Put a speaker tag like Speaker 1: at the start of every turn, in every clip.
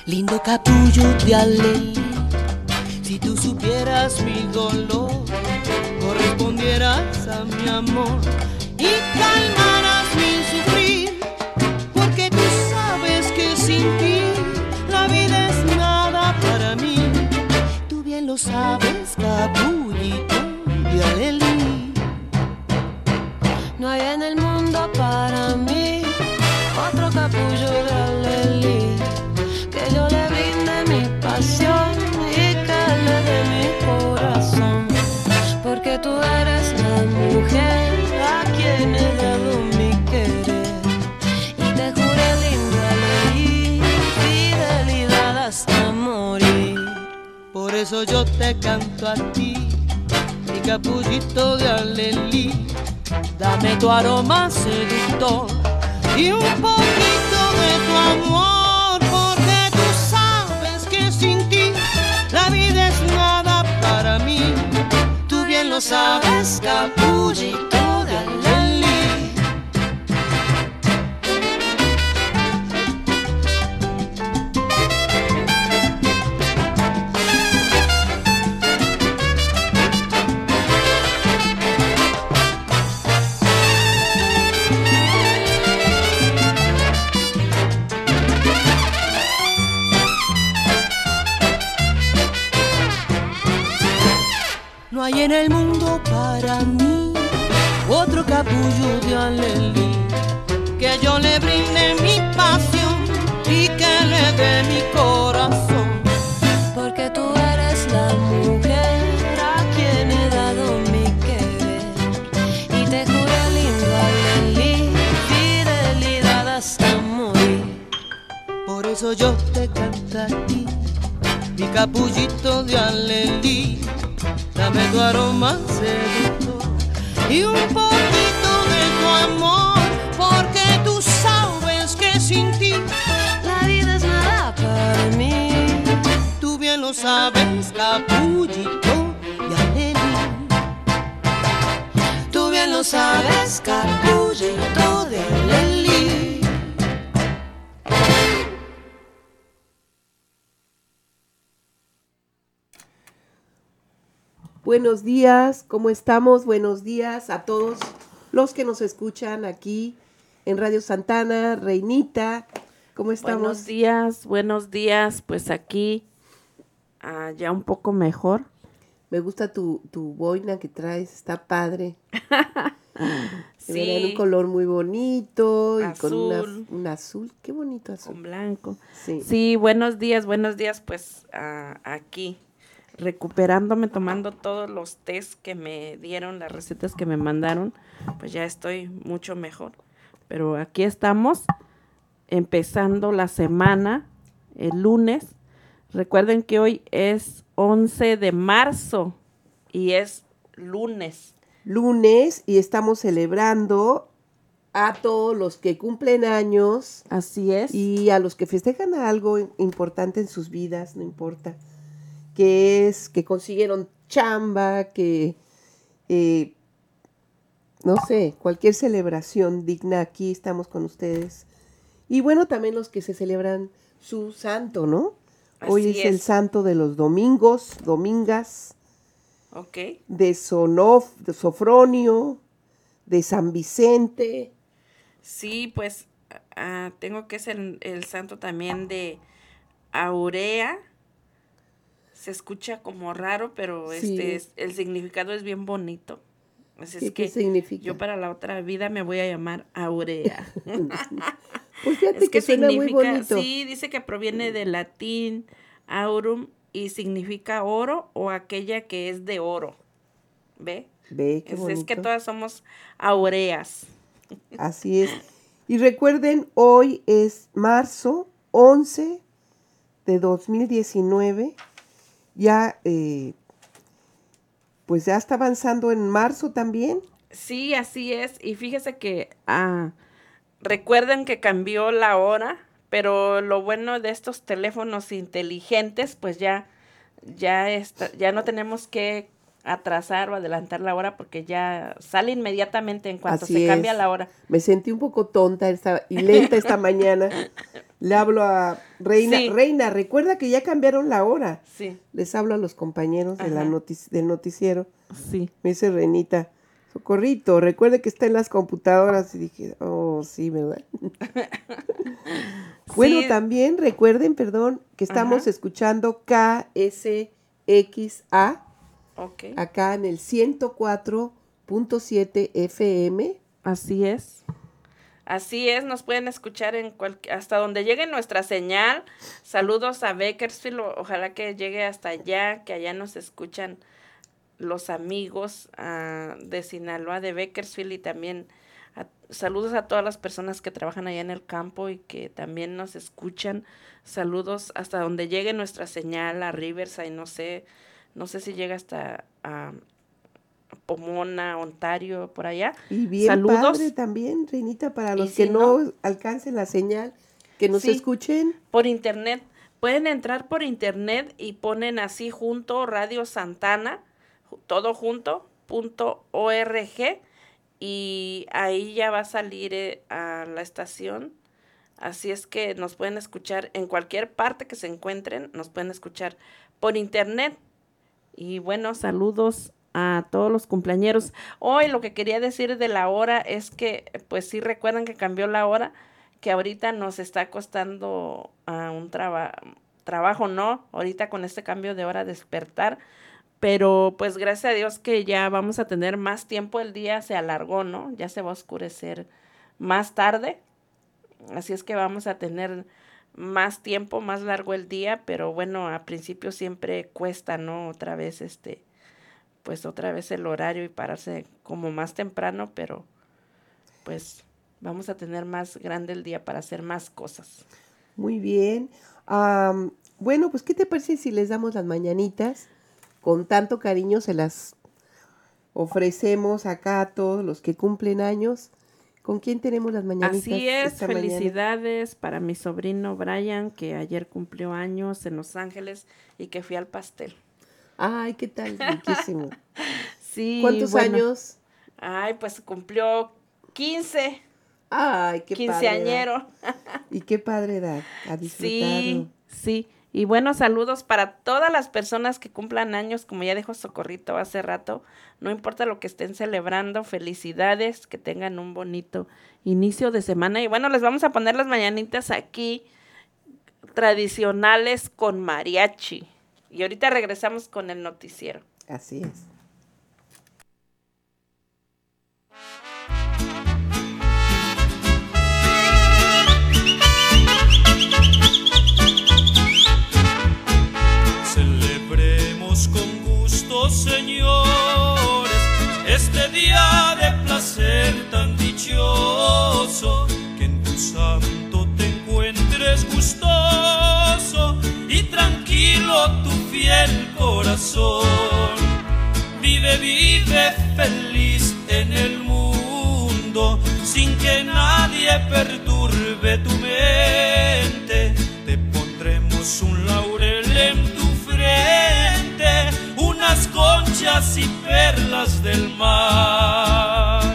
Speaker 1: Lindo capullo de alelí, si tú supieras mi dolor, correspondieras a mi amor y calmaras mi sufrir, porque tú sabes que sin ti la vida es nada para mí. Tú bien lo sabes, capullito de alelí.
Speaker 2: No hay en el mundo para mí otro capullo de alelí, que yo le brinde mi pasión y que le dé mi corazón, porque tú eres la mujer a quien he dado mi querer, y te juré lindo alelí, fidelidad hasta morir.
Speaker 1: Por eso yo te canto a ti, mi capullito de alelí. Dame tu aroma seductor y un poquito de tu amor, porque tú sabes que sin ti la vida es nada para mí. Tú bien lo sabes, capullito de alelí. No hay en el mundo para mí otro capullo de alelí, que yo le brinde mi pasión y que le dé mi corazón,
Speaker 2: porque tú eres la mujer a quien he dado mi querer, y te juré lindo alelí, fidelidad hasta morir.
Speaker 1: Por eso yo te canto a ti, mi capullito de alelí. Dame tu aroma seductor y un poquito de tu amor, porque tú sabes que sin ti
Speaker 2: la vida es nada para mí.
Speaker 1: tú bien lo sabes, capullito de alelí. Tú bien lo sabes, capullito de alelí.
Speaker 3: Buenos días, ¿cómo estamos? Buenos días a todos los que nos escuchan aquí en Radio Santana. Reinita, ¿cómo estamos?
Speaker 4: Buenos días, pues aquí ya un poco mejor.
Speaker 3: Me gusta tu boina que traes, está padre.
Speaker 4: Sí.
Speaker 3: En un color muy bonito y
Speaker 4: Azul.
Speaker 3: con un azul, qué bonito azul.
Speaker 4: Con blanco.
Speaker 3: Sí.
Speaker 4: Sí, buenos días, pues aquí recuperándome, tomando todos los test que me dieron, las recetas que me mandaron, pues ya estoy mucho mejor. Pero aquí estamos, empezando la semana, el lunes. Recuerden que hoy es 11 de marzo y es lunes.
Speaker 3: Lunes, y estamos celebrando a todos los que cumplen años.
Speaker 4: Así es.
Speaker 3: Y a los que festejan algo importante en sus vidas, no importa. Que es que consiguieron chamba, que, no sé, cualquier celebración digna, aquí estamos con ustedes. Y bueno, también los que se celebran su santo, ¿no? Hoy es el santo de los domingos, domingas,
Speaker 4: Okay.
Speaker 3: de Sofronio, de San Vicente.
Speaker 4: Sí, pues tengo que ser el santo también de Aurea. Se escucha como raro, pero
Speaker 3: Sí.
Speaker 4: el significado es bien bonito. Así es
Speaker 3: ¿Qué
Speaker 4: que
Speaker 3: significa?
Speaker 4: yo para la otra vida me voy a llamar Aurea.
Speaker 3: Pues fíjate
Speaker 4: Es
Speaker 3: que suena muy bonito.
Speaker 4: sí, dice que proviene del latín aurum y significa oro o aquella que es de oro. ¿Ve?
Speaker 3: Ve, qué bonito.
Speaker 4: Es que todas somos aureas.
Speaker 3: Así es. Y recuerden, hoy es marzo 11 de 2019. Ya, pues ya está avanzando en marzo también.
Speaker 4: Sí, así es. Y fíjese que recuerden que cambió la hora, pero lo bueno de estos teléfonos inteligentes, pues ya no tenemos que atrasar o adelantar la hora porque ya sale inmediatamente en cuanto se cambia la hora.
Speaker 3: Me sentí un poco tonta y lenta esta mañana. Le hablo a Reina. Sí. Reina, recuerda que ya cambiaron la hora.
Speaker 4: Sí.
Speaker 3: Les hablo a los compañeros de del noticiero.
Speaker 4: Sí.
Speaker 3: Me dice Reinita, Socorrito, recuerde que está en las computadoras. Y dije, oh, sí, ¿verdad? Bueno, también recuerden, que estamos escuchando KSXA.
Speaker 4: Okay.
Speaker 3: Acá en el 104.7 FM.
Speaker 4: Así es. Así es, nos pueden escuchar hasta donde llegue nuestra señal. Saludos a Bakersfield, ojalá que llegue hasta allá, que allá nos escuchan los amigos de Sinaloa, de Bakersfield, y también saludos a todas las personas que trabajan allá en el campo y que también nos escuchan. Saludos hasta donde llegue nuestra señal, a Riverside, no sé si llega hasta Pomona, Ontario, por allá.
Speaker 3: Y bien saludos. Padre también, Reinita, para los que no alcancen la señal, que nos escuchen.
Speaker 4: Por internet, pueden entrar por internet y ponen así junto, Radio Santana, todo junto, .org, y ahí ya va a salir a la estación. Así es que nos pueden escuchar en cualquier parte que se encuentren, nos pueden escuchar por internet. Y bueno, saludos a todos los cumpleañeros. Hoy lo que quería decir de la hora es que, pues sí recuerdan que cambió la hora, que ahorita nos está costando un trabajo, ¿no? Ahorita con este cambio de hora despertar, pero pues gracias a Dios que ya vamos a tener más tiempo, el día se alargó, ¿no? Ya se va a oscurecer más tarde, así es que vamos a tener más tiempo, más largo el día, pero bueno, a principio siempre cuesta, ¿no? Otra vez el horario y pararse como más temprano, pero pues vamos a tener más grande el día para hacer más cosas.
Speaker 3: Muy bien. Bueno, pues ¿qué te parece si les damos las mañanitas? Con tanto cariño se las ofrecemos acá a todos los que cumplen años. ¿Con quién tenemos las mañanitas?
Speaker 4: Así es, felicidades para mi sobrino Brian, que ayer cumplió años en Los Ángeles y que fui al pastel.
Speaker 3: Ay, ¿qué tal? Riquísimo.
Speaker 4: Sí.
Speaker 3: ¿Cuántos años?
Speaker 4: Ay, pues cumplió 15.
Speaker 3: Ay, qué
Speaker 4: quinceañero.
Speaker 3: Y qué padre edad, a disfrutarlo.
Speaker 4: Sí. Y bueno, saludos para todas las personas que cumplan años, como ya dijo Socorrito hace rato, no importa lo que estén celebrando, felicidades, que tengan un bonito inicio de semana. Y bueno, les vamos a poner las mañanitas aquí, tradicionales con mariachi. Y ahorita regresamos con el noticiero.
Speaker 3: Así es.
Speaker 5: Celebremos con gusto, señores, este día de placer tan dichoso, que en tu santo te encuentres gustoso y tranquilo tu fiel corazón. Vive feliz en el mundo, sin que nadie perturbe tu mente. Te pondremos un laurel en tu frente, unas conchas y perlas del mar.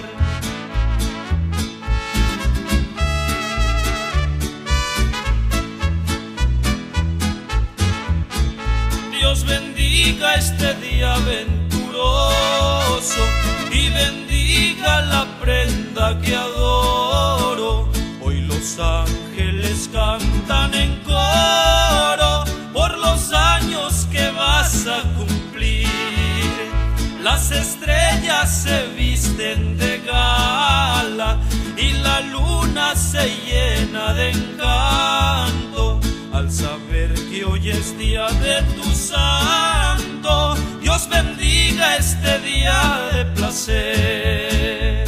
Speaker 5: Dios bendiga este día venturoso y bendiga la prenda que adoro. Hoy los ángeles cantan en coro por los años que vas a cumplir. Las estrellas se visten de gala y la luna se llena de encanto al saber que hoy es día de tu santo. Dios bendiga este día de placer.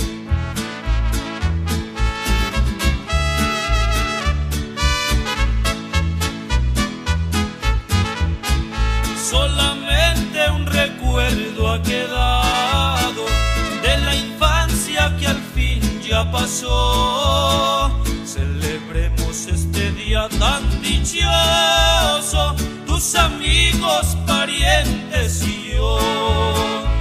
Speaker 5: Solamente un recuerdo ha quedado de la infancia que al fin ya pasó. Celebremos este día tan dichoso, tus amigos, parientes y yo.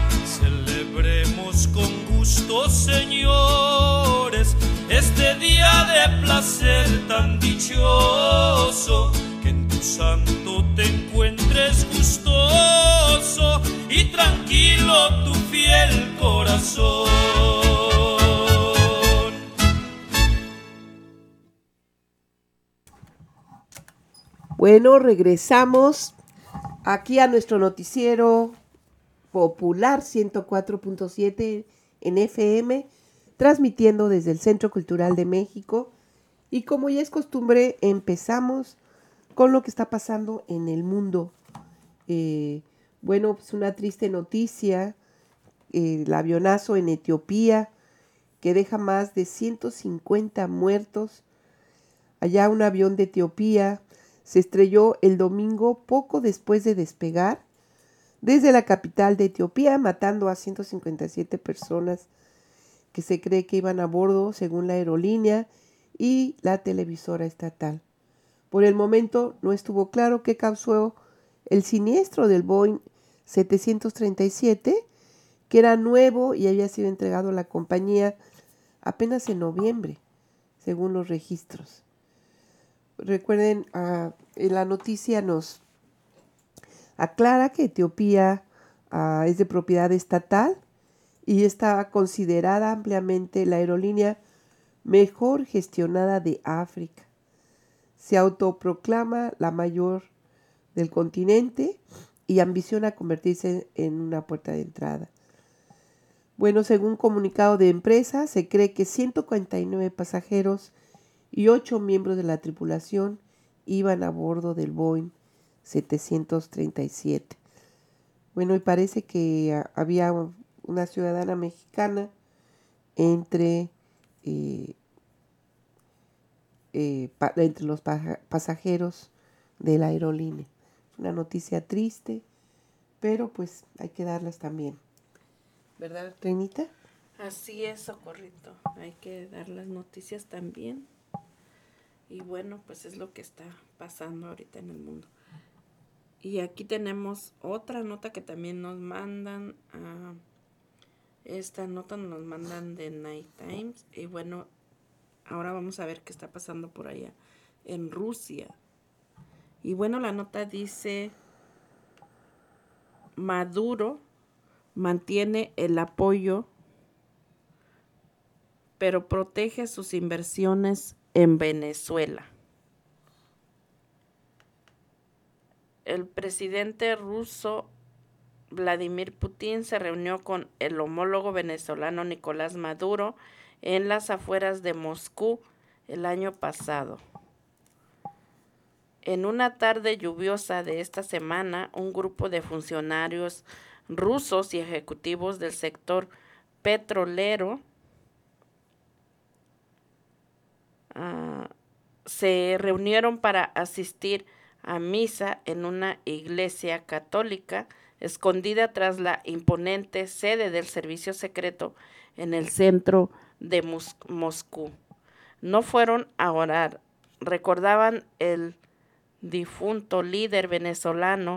Speaker 5: santos señores, este día de placer tan dichoso, que en tu santo te encuentres gustoso y tranquilo tu fiel corazón.
Speaker 3: Bueno, regresamos aquí a nuestro noticiero popular 104.7 en FM, transmitiendo desde el Centro Cultural de México. Y como ya es costumbre, empezamos con lo que está pasando en el mundo. Bueno, pues una triste noticia, el avionazo en Etiopía, que deja más de 150 muertos. Allá un avión de Etiopía se estrelló el domingo poco después de despegar desde la capital de Etiopía, matando a 157 personas que se cree que iban a bordo, según la aerolínea y la televisora estatal. Por el momento no estuvo claro qué causó el siniestro del Boeing 737, que era nuevo y había sido entregado a la compañía apenas en noviembre, según los registros. Recuerden, en la noticia nos aclara que Etiopía es de propiedad estatal y está considerada ampliamente la aerolínea mejor gestionada de África. Se autoproclama la mayor del continente y ambiciona convertirse en una puerta de entrada. Bueno, según un comunicado de empresa, se cree que 149 pasajeros y 8 miembros de la tripulación iban a bordo del Boeing 737. Bueno, y parece que había una ciudadana mexicana entre los pasajeros de la aerolínea. Una noticia triste, pero pues hay que darlas también. ¿Verdad, Reinita?
Speaker 4: Así es, Socorrito. Hay que dar las noticias también. Y bueno, pues es lo que está pasando ahorita en el mundo. Y aquí tenemos otra nota que también nos mandan. Esta nota nos mandan de Night Times. Y bueno, ahora vamos a ver qué está pasando por allá en Rusia. Y bueno, la nota dice: Maduro mantiene el apoyo, pero protege sus inversiones en Venezuela. El presidente ruso Vladimir Putin se reunió con el homólogo venezolano Nicolás Maduro en las afueras de Moscú el año pasado. En una tarde lluviosa de esta semana, un grupo de funcionarios rusos y ejecutivos del sector petrolero se reunieron para asistir a misa en una iglesia católica escondida tras la imponente sede del servicio secreto en el centro de Moscú. No fueron a orar, recordaban el difunto líder venezolano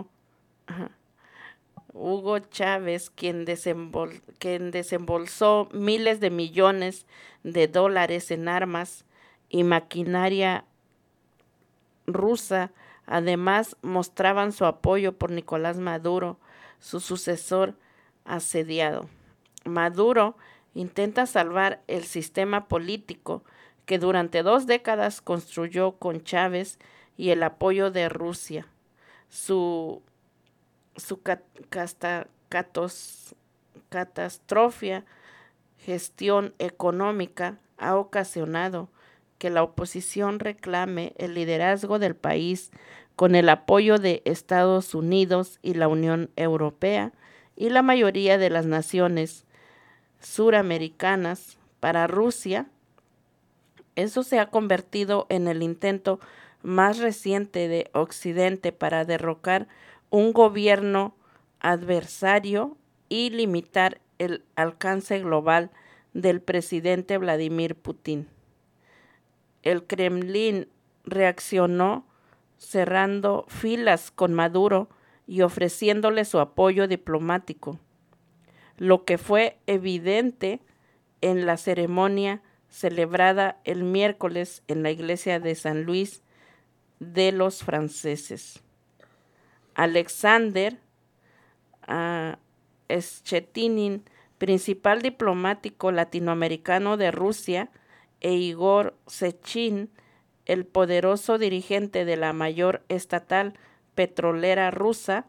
Speaker 4: Hugo Chávez, quien desembolsó miles de millones de dólares en armas y maquinaria rusa. Además, mostraban su apoyo por Nicolás Maduro, su sucesor asediado. Maduro intenta salvar el sistema político que durante 2 décadas construyó con Chávez y el apoyo de Rusia. Su catastrófica gestión económica ha ocasionado que la oposición reclame el liderazgo del país con el apoyo de Estados Unidos y la Unión Europea y la mayoría de las naciones suramericanas. Para Rusia, eso se ha convertido en el intento más reciente de Occidente para derrocar un gobierno adversario y limitar el alcance global del presidente Vladimir Putin. El Kremlin reaccionó cerrando filas con Maduro y ofreciéndole su apoyo diplomático. Lo que fue evidente en la ceremonia celebrada el miércoles en la iglesia de San Luis de los franceses. Alexander Schettinin, principal diplomático latinoamericano de Rusia, e Igor Sechin, el poderoso dirigente de la mayor estatal petrolera rusa,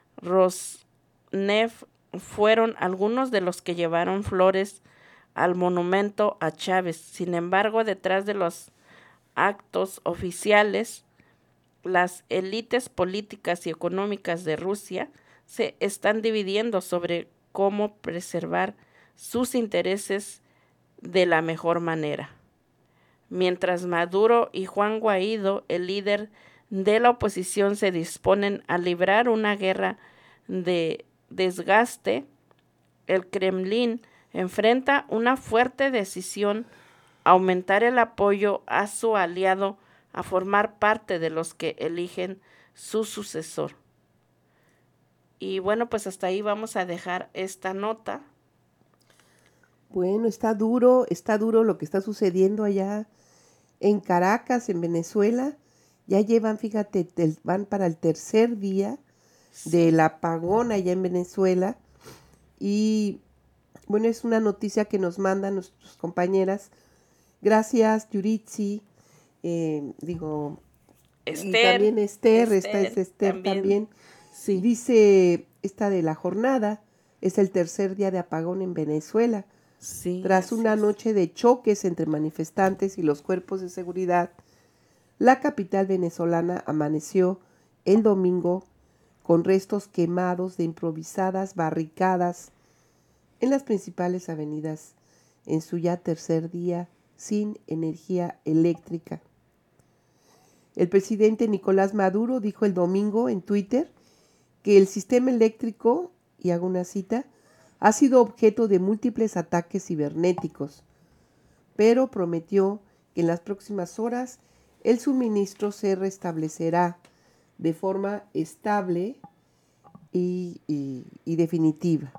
Speaker 4: Rosneft, fueron algunos de los que llevaron flores al monumento a Chávez. Sin embargo, detrás de los actos oficiales, las élites políticas y económicas de Rusia se están dividiendo sobre cómo preservar sus intereses de la mejor manera. Mientras Maduro y Juan Guaidó, el líder de la oposición, se disponen a librar una guerra de desgaste, el Kremlin enfrenta una fuerte decisión: aumentar el apoyo a su aliado a formar parte de los que eligen su sucesor. Y bueno, pues hasta ahí vamos a dejar esta nota.
Speaker 3: Bueno, está duro lo que está sucediendo allá en Caracas, en Venezuela. Ya llevan, fíjate, van para el tercer día del apagón allá en Venezuela. Y bueno, es una noticia que nos mandan nuestras compañeras. Gracias, Yuritsi.
Speaker 4: Esther.
Speaker 3: Y también Esther también. Sí. Dice, esta de la jornada, es el tercer día de apagón en Venezuela.
Speaker 4: Sí,
Speaker 3: tras una noche de choques entre manifestantes y los cuerpos de seguridad, la capital venezolana amaneció el domingo con restos quemados de improvisadas barricadas en las principales avenidas, en su ya tercer día sin energía eléctrica. El presidente Nicolás Maduro dijo el domingo en Twitter que el sistema eléctrico, y hago una cita, ha sido objeto de múltiples ataques cibernéticos, pero prometió que en las próximas horas el suministro se restablecerá de forma estable y definitiva.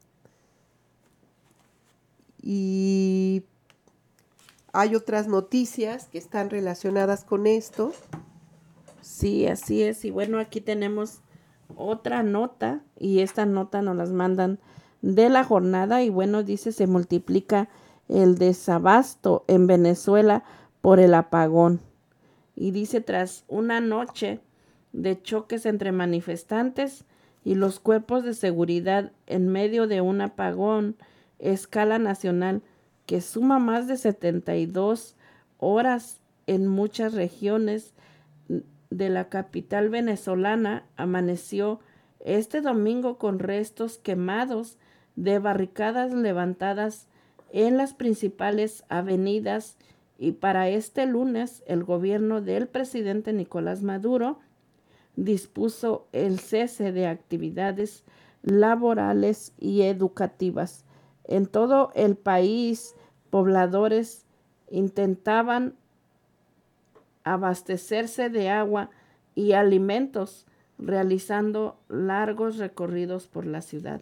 Speaker 3: Y hay otras noticias que están relacionadas con esto.
Speaker 4: Sí, así es. Y bueno, aquí tenemos otra nota, y esta nota nos las mandan de la jornada. Y bueno, dice: se multiplica el desabasto en Venezuela por el apagón. Y dice: tras una noche de choques entre manifestantes y los cuerpos de seguridad en medio de un apagón a escala nacional que suma más de 72 horas en muchas regiones de la capital venezolana, amaneció este domingo con restos quemados de barricadas levantadas en las principales avenidas. Y para este lunes, el gobierno del presidente Nicolás Maduro dispuso el cese de actividades laborales y educativas. En todo el país, pobladores intentaban abastecerse de agua y alimentos, realizando largos recorridos por la ciudad,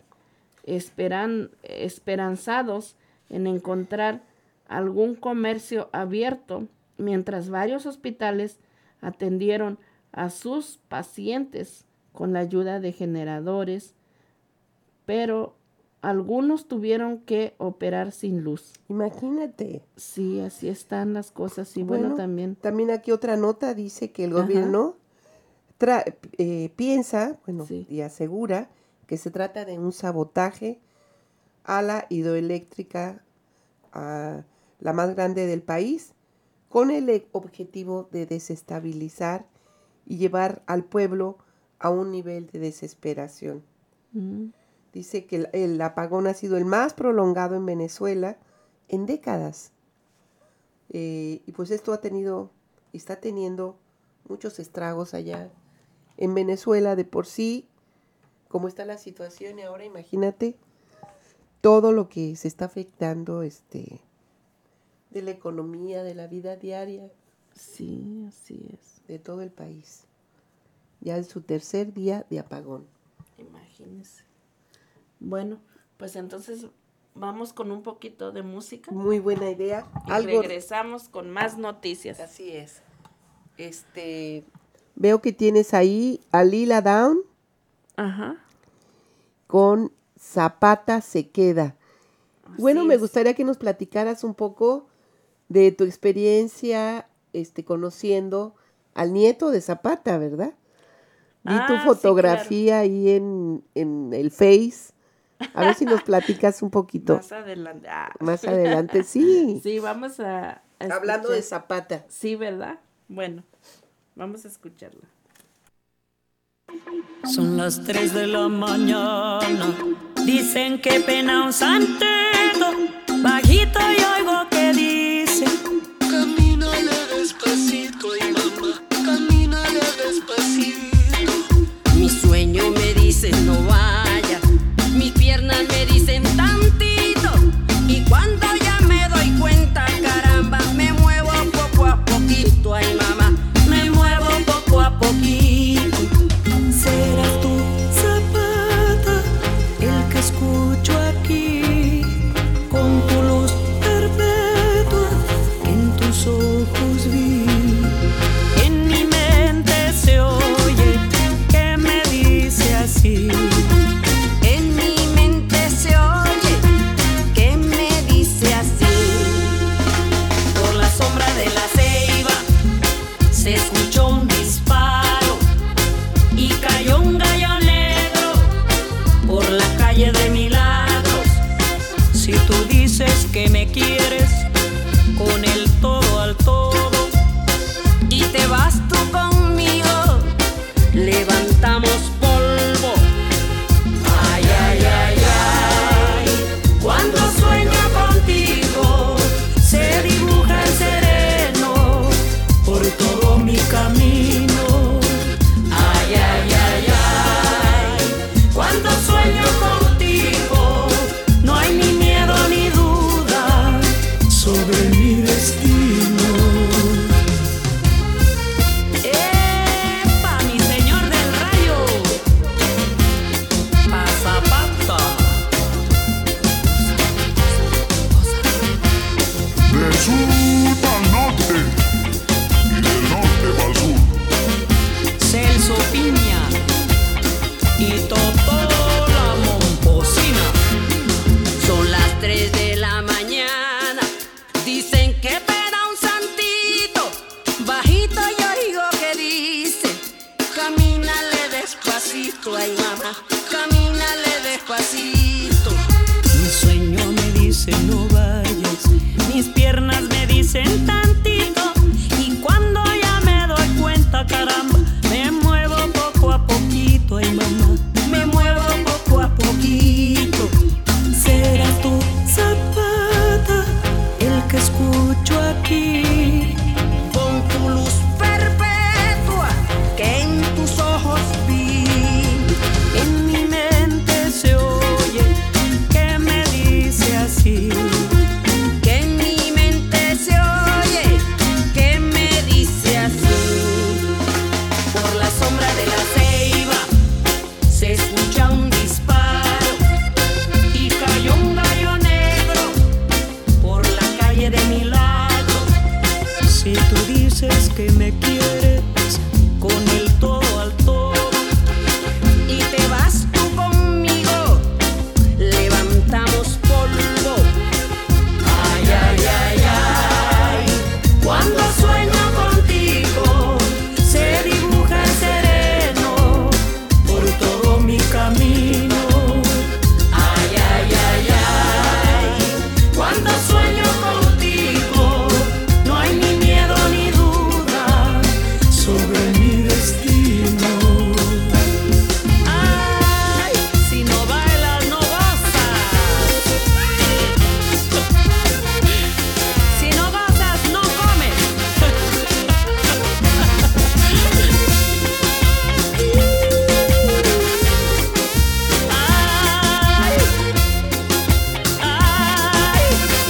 Speaker 4: esperanzados en encontrar algún comercio abierto, mientras varios hospitales atendieron a sus pacientes con la ayuda de generadores, pero algunos tuvieron que operar sin luz.
Speaker 3: Imagínate.
Speaker 4: Sí, así están las cosas. Y bueno, también
Speaker 3: aquí otra nota dice que el gobierno piensa, y asegura que se trata de un sabotaje a la hidroeléctrica, la más grande del país, con el objetivo de desestabilizar y llevar al pueblo a un nivel de desesperación. Dice que el apagón ha sido el más prolongado en Venezuela en décadas. Y pues esto está teniendo muchos estragos allá en Venezuela de por sí, como está la situación. Y ahora imagínate todo lo que se está afectando de la economía, de la vida diaria.
Speaker 4: Sí, así es.
Speaker 3: De todo el país. Ya es su tercer día de apagón.
Speaker 4: Imagínense. Bueno, pues entonces vamos con un poquito de música.
Speaker 3: Muy buena idea.
Speaker 4: Y regresamos con más noticias.
Speaker 3: Así es. Veo que tienes ahí a Lila Downs.
Speaker 4: Ajá.
Speaker 3: Con Zapata se queda.
Speaker 4: Así
Speaker 3: bueno, me
Speaker 4: es.
Speaker 3: gustaría que nos platicaras un poco de tu experiencia conociendo al nieto de Zapata, ¿verdad? Vi tu fotografía
Speaker 4: sí,
Speaker 3: ahí en el Face. A ver si nos platicas un poquito.
Speaker 4: Más adelante.
Speaker 3: Más adelante, sí.
Speaker 4: Sí, vamos a
Speaker 3: Hablando de Zapata.
Speaker 4: Sí, ¿verdad? Bueno, vamos a escucharla.
Speaker 6: Son las 3 de la mañana. Dicen que pena un santito. Bajito y oigo que dice: camínale despacito, ay mamá, camínale despacito. Mi sueño me dice no vaya, mis piernas me dicen tantito. Y cuando ya me doy cuenta, caramba, me muevo poco a poquito, ay mamá, me muevo poco a poquito. Serás tú, Zapata, el que escucho aquí, con tu luz perpetua que en tus ojos vi. En mi mente se oye que me dice así. En mi mente se oye que me dice así. Por la sombra de la ceiba se escuchó un disparo y cayó un gallo negro por la calle de Milagros. Si tú dices que me quieres con el todo al todo y te vas tú conmigo, levantamos polvo. Ay, ay, ay, ay, cuando sueño contigo se dibuja el sereno por todo mi camino. Ay, ay, ay, ay, cuando sueño contigo no hay ni miedo ni duda sobre mi destino. ¡Epa, mi señor del rayo! A Zapata.
Speaker 7: Del sur al norte y del norte al sur.
Speaker 6: Celso Piña y Totó la Momposina. Son las 3 de la mañana. Dicen que peda un santito. Bajito yo oigo que dice: camínale despacito, ay mamá, camínale despacito. Mi sueño me dice no vayas, mis piernas me dicen tantito. Y cuando ya me doy cuenta, caramba, me muevo poco a poquito, ay mamá, me muevo poco a poquito. Serás tú, Zapata, el que escucho aquí, con tu luz perpetua que en tus ojos vi. En mi mente se oye que me dice así. Que en mi mente se oye que me dice así. Por la sombra de la ceiba se escucha un disparo y cayó un gallo negro por la calle de Milagros. Si tú dices que me quieres con el todo al todo y te vas tú conmigo, levantamos polvo. Ay, ay, ay, ay, cuando sueño contigo se dibuja el sereno por todo mi camino. Ay, ay, ay, ay, cuando sueño contigo no hay ni miedo ni duda sobre mi destino. Ay, si no bailas no gozas, si no gozas no comes. Ay, ay.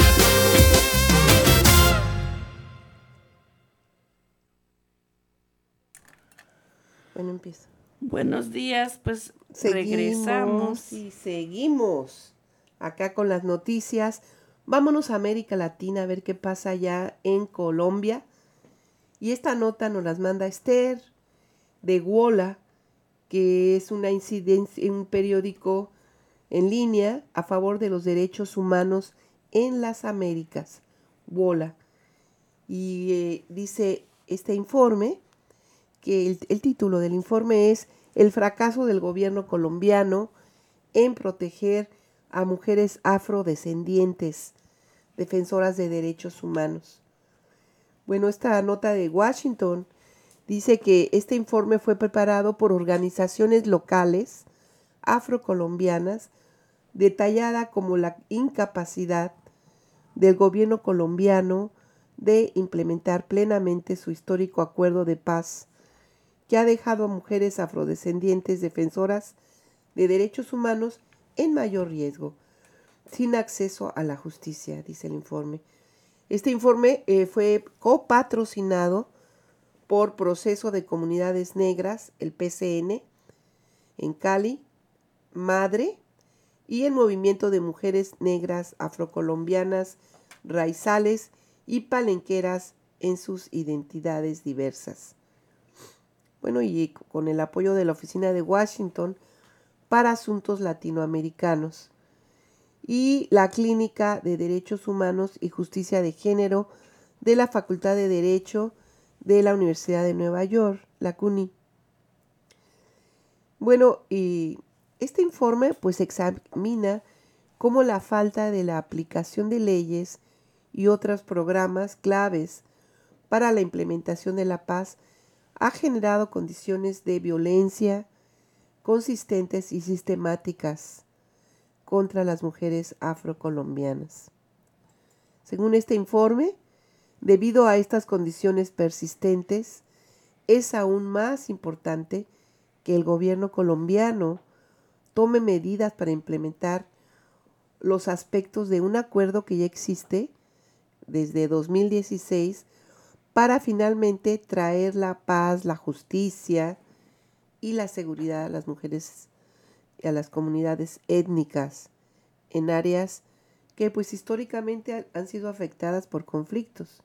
Speaker 3: Bueno, empieza.
Speaker 4: Buenos días, pues
Speaker 3: Seguimos
Speaker 4: regresamos.
Speaker 3: y seguimos acá con las noticias. Vámonos a América Latina a ver qué pasa allá en Colombia. Y esta nota nos las manda Esther de Wola, que es una incidencia, un periódico en línea a favor de los derechos humanos en las Américas. Wola. Y dice este informe que el título del informe es El fracaso del gobierno colombiano en proteger a mujeres afrodescendientes, defensoras de derechos humanos. Bueno, esta nota de Washington dice que este informe fue preparado por organizaciones locales afrocolombianas, detallada como la incapacidad del gobierno colombiano de implementar plenamente su histórico acuerdo de paz, que ha dejado a mujeres afrodescendientes defensoras de derechos humanos en mayor riesgo, sin acceso a la justicia, dice el informe. Este informe fue copatrocinado por Proceso de Comunidades Negras, el PCN, en Cali, Madre, y el Movimiento de Mujeres Negras Afrocolombianas, Raizales y Palenqueras en sus identidades diversas. Bueno, y con el apoyo de la Oficina de Washington para Asuntos Latinoamericanos y la Clínica de Derechos Humanos y Justicia de Género de la Facultad de Derecho de la Universidad de Nueva York, la CUNY. Bueno, y este informe pues examina cómo la falta de la aplicación de leyes y otros programas claves para la implementación de la paz ha generado condiciones de violencia consistentes y sistemáticas contra las mujeres afrocolombianas. Según este informe, debido a estas condiciones persistentes, es aún más importante que el gobierno colombiano tome medidas para implementar los aspectos de un acuerdo que ya existe desde 2016 para finalmente traer la paz, la justicia y la seguridad a las mujeres y a las comunidades étnicas en áreas que pues históricamente han sido afectadas por conflictos.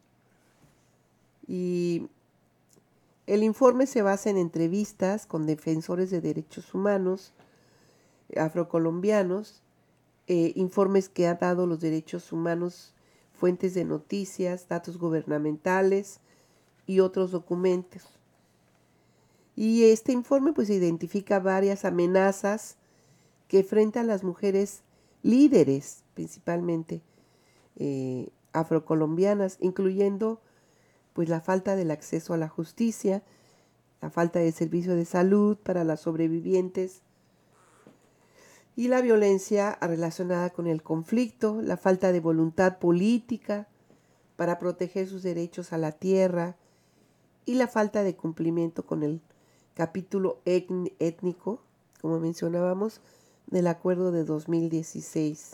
Speaker 3: Y el informe se basa en entrevistas con defensores de derechos humanos afrocolombianos, informes que han dado los derechos humanos, fuentes de noticias, datos gubernamentales y otros documentos. Y este informe pues identifica varias amenazas que enfrentan las mujeres líderes, principalmente afrocolombianas, incluyendo pues la falta del acceso a la justicia, la falta de servicio de salud para las sobrevivientes y la violencia relacionada con el conflicto, la falta de voluntad política para proteger sus derechos a la tierra y la falta de cumplimiento con el capítulo étnico, como mencionábamos, del acuerdo de 2016.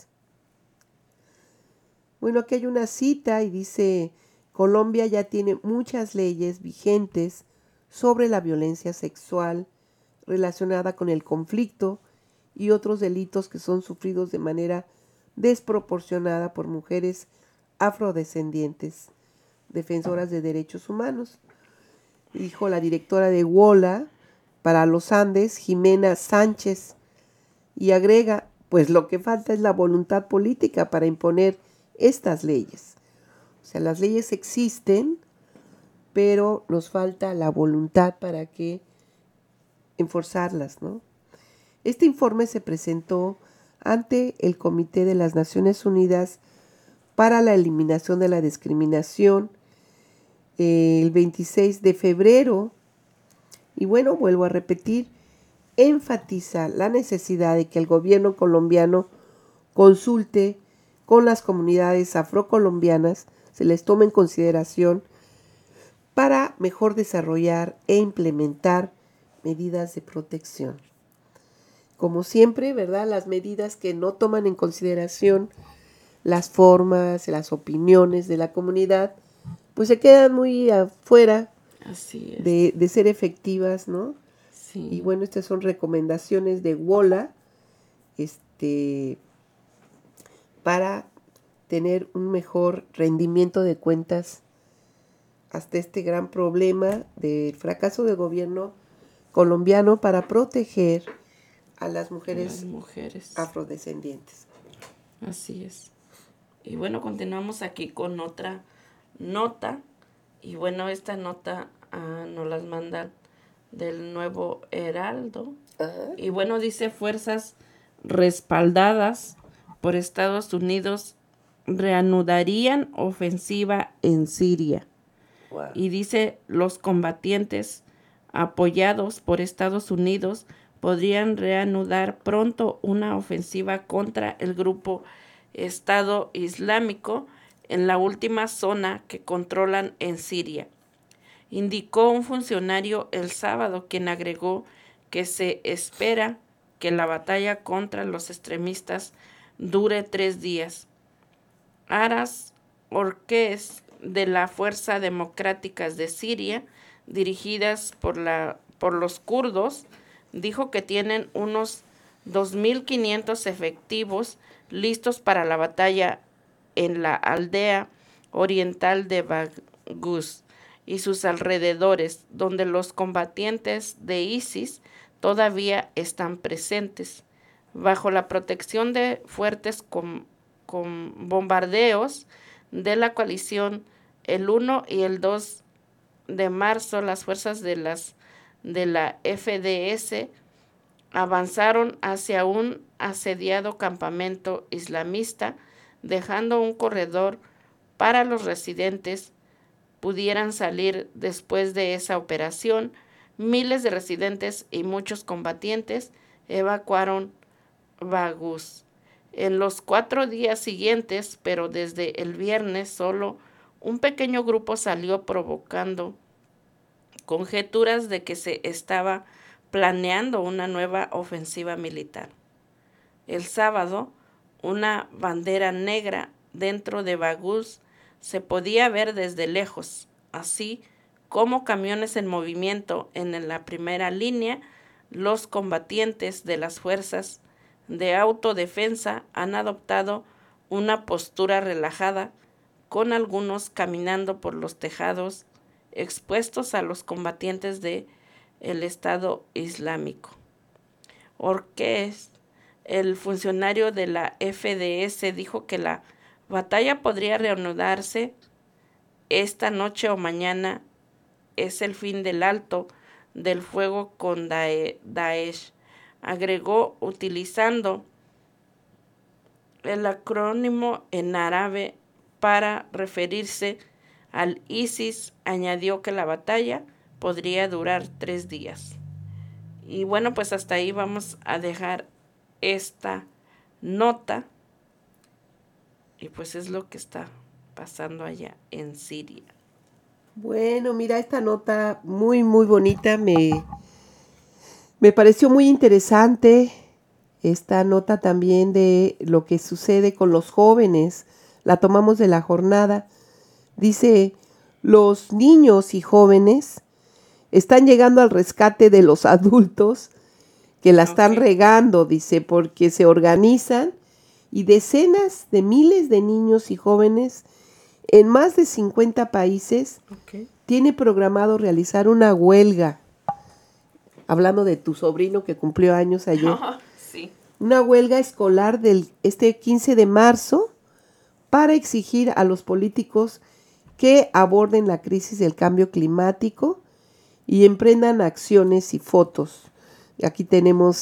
Speaker 3: Bueno, aquí hay una cita y dice: Colombia ya tiene muchas leyes vigentes sobre la violencia sexual relacionada con el conflicto y otros delitos que son sufridos de manera desproporcionada por mujeres afrodescendientes, defensoras de derechos humanos, dijo la directora de WOLA para los Andes, Jimena Sánchez, y agrega, pues lo que falta es la voluntad política para imponer estas leyes. O sea, las leyes existen, pero nos falta la voluntad para que enforzarlas, ¿no? Este informe se presentó ante el Comité de las Naciones Unidas para la Eliminación de la Discriminación el 26 de febrero. Y bueno, vuelvo a repetir, enfatiza la necesidad de que el gobierno colombiano consulte con las comunidades afrocolombianas, se les tome en consideración para mejor desarrollar e implementar medidas de protección. Como siempre, ¿verdad? Las medidas que no toman en consideración las formas, las opiniones de la comunidad, pues se quedan muy afuera.
Speaker 4: Así es.
Speaker 3: De ser efectivas, ¿no?
Speaker 4: Sí.
Speaker 3: Y bueno, estas son recomendaciones de WOLA, para tener un mejor rendimiento de cuentas hasta este gran problema del fracaso del gobierno colombiano para proteger a las mujeres afrodescendientes.
Speaker 4: Así es. Y bueno, continuamos aquí con otra nota. Y bueno, esta nota nos las mandan del Nuevo Heraldo. Ajá. Y bueno, dice: fuerzas respaldadas por Estados Unidos reanudarían ofensiva en Siria. Wow. Y dice: los combatientes apoyados por Estados Unidos podrían reanudar pronto una ofensiva contra el grupo Estado Islámico en la última zona que controlan en Siria, indicó un funcionario el sábado, quien agregó que se espera que la batalla contra los extremistas dure 3 días. Aras Orques, de la Fuerza Democráticas de Siria, dirigidas por los kurdos, dijo que tienen unos 2.500 efectivos listos para la batalla en la aldea oriental de Baghouz y sus alrededores, donde los combatientes de ISIS todavía están presentes. Bajo la protección de fuertes con bombardeos de la coalición, el 1 y el 2 de marzo, las fuerzas de la FDS avanzaron hacia un asediado campamento islamista, dejando un corredor para los residentes pudieran salir. Después de esa operación, miles de residentes y muchos combatientes evacuaron Baghouz. En los 4 días siguientes, pero desde el viernes, solo un pequeño grupo salió, provocando conjeturas de que se estaba planeando una nueva ofensiva militar. El sábado, una bandera negra dentro de Baghouz se podía ver desde lejos, así como camiones en movimiento. En la primera línea, los combatientes de las fuerzas de autodefensa han adoptado una postura relajada, con algunos caminando por los tejados expuestos a los combatientes del Estado Islámico. Orques, el funcionario de la FDS, dijo que la batalla podría reanudarse esta noche o mañana. Es el fin del alto del fuego con Daesh, agregó, utilizando el acrónimo en árabe para referirse al ISIS. Añadió que la batalla podría durar 3 días. Y bueno, pues hasta ahí vamos a dejar esta nota. Y pues es lo que está pasando allá en Siria.
Speaker 3: Bueno, mira, esta nota muy, muy bonita. Me pareció muy interesante esta nota también de lo que sucede con los jóvenes. La tomamos de la jornada. Dice: los niños y jóvenes están llegando al rescate de los adultos que la están regando, dice, porque se organizan y decenas de miles de niños y jóvenes en más de 50 países tiene programado realizar una huelga. Hablando de tu sobrino que cumplió años ayer.
Speaker 4: Sí.
Speaker 3: Una huelga escolar del 15 de marzo para exigir a los políticos que aborden la crisis del cambio climático y emprendan acciones y fotos. Aquí tenemos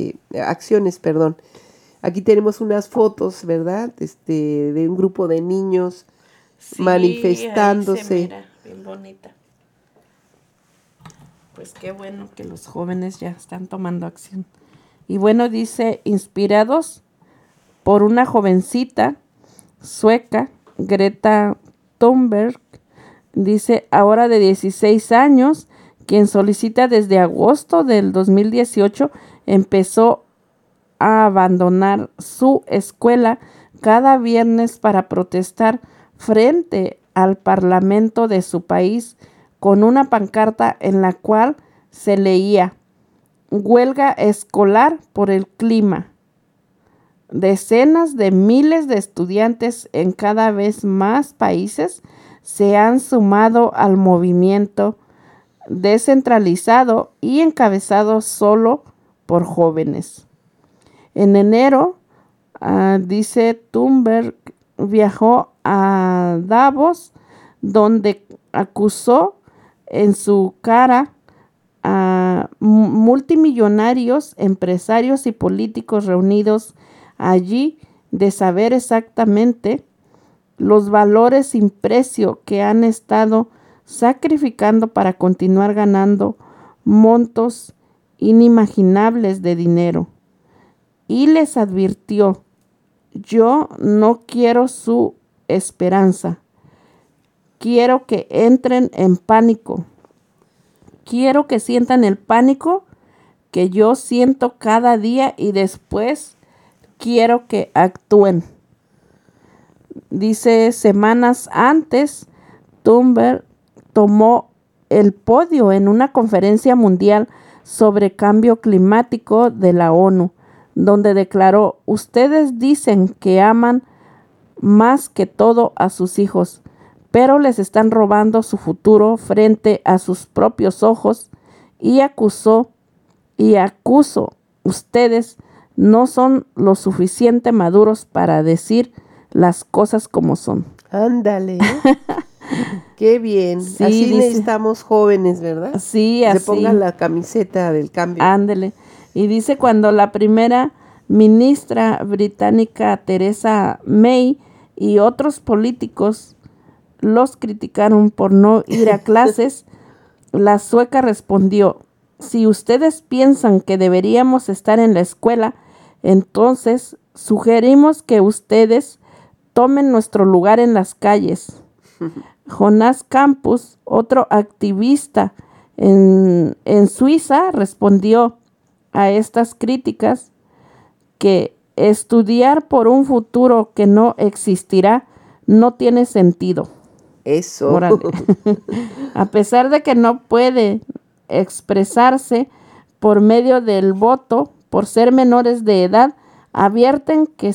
Speaker 3: Aquí tenemos unas fotos, ¿verdad? De un grupo de niños manifestándose.
Speaker 4: Ahí se mira, bien bonita. Pues qué bueno que los jóvenes ya están tomando acción. Y bueno, dice: inspirados por una jovencita sueca, Greta Thunberg, dice, ahora de 16 años, quien solicita desde agosto del 2018, empezó a abandonar su escuela cada viernes para protestar frente al parlamento de su país con una pancarta en la cual se leía: huelga escolar por el clima. Decenas de miles de estudiantes en cada vez más países se han sumado al movimiento descentralizado y encabezado solo por jóvenes. En enero, dice Thunberg, viajó a Davos, donde acusó en su cara a multimillonarios, empresarios y políticos reunidos allí de saber exactamente los valores sin precio que han estado sacrificando para continuar ganando montos inimaginables de dinero. Y les advirtió: yo no quiero su esperanza. Quiero que entren en pánico. Quiero que sientan el pánico que yo siento cada día y después quiero que actúen. Dice, semanas antes, Thunberg tomó el podio en una conferencia mundial sobre cambio climático de la ONU, donde declaró: ustedes dicen que aman más que todo a sus hijos, pero les están robando su futuro frente a sus propios ojos, y acuso, ustedes no son lo suficiente maduros para decir las cosas como son.
Speaker 3: Ándale. Qué bien.
Speaker 4: Sí,
Speaker 3: así
Speaker 4: dice,
Speaker 3: necesitamos jóvenes, ¿verdad?
Speaker 4: Sí,
Speaker 3: que
Speaker 4: así.
Speaker 3: se pongan la camiseta del cambio.
Speaker 4: Ándale. Y dice, cuando la primera ministra británica Theresa May y otros políticos los criticaron por no ir a clases, la sueca respondió: si ustedes piensan que deberíamos estar en la escuela, entonces sugerimos que ustedes tomen nuestro lugar en las calles. Jonas Campus, otro activista en Suiza, respondió a estas críticas que estudiar por un futuro que no existirá no tiene sentido.
Speaker 3: Eso.
Speaker 4: Órale. A pesar de que no puede expresarse por medio del voto por ser menores de edad, advierten que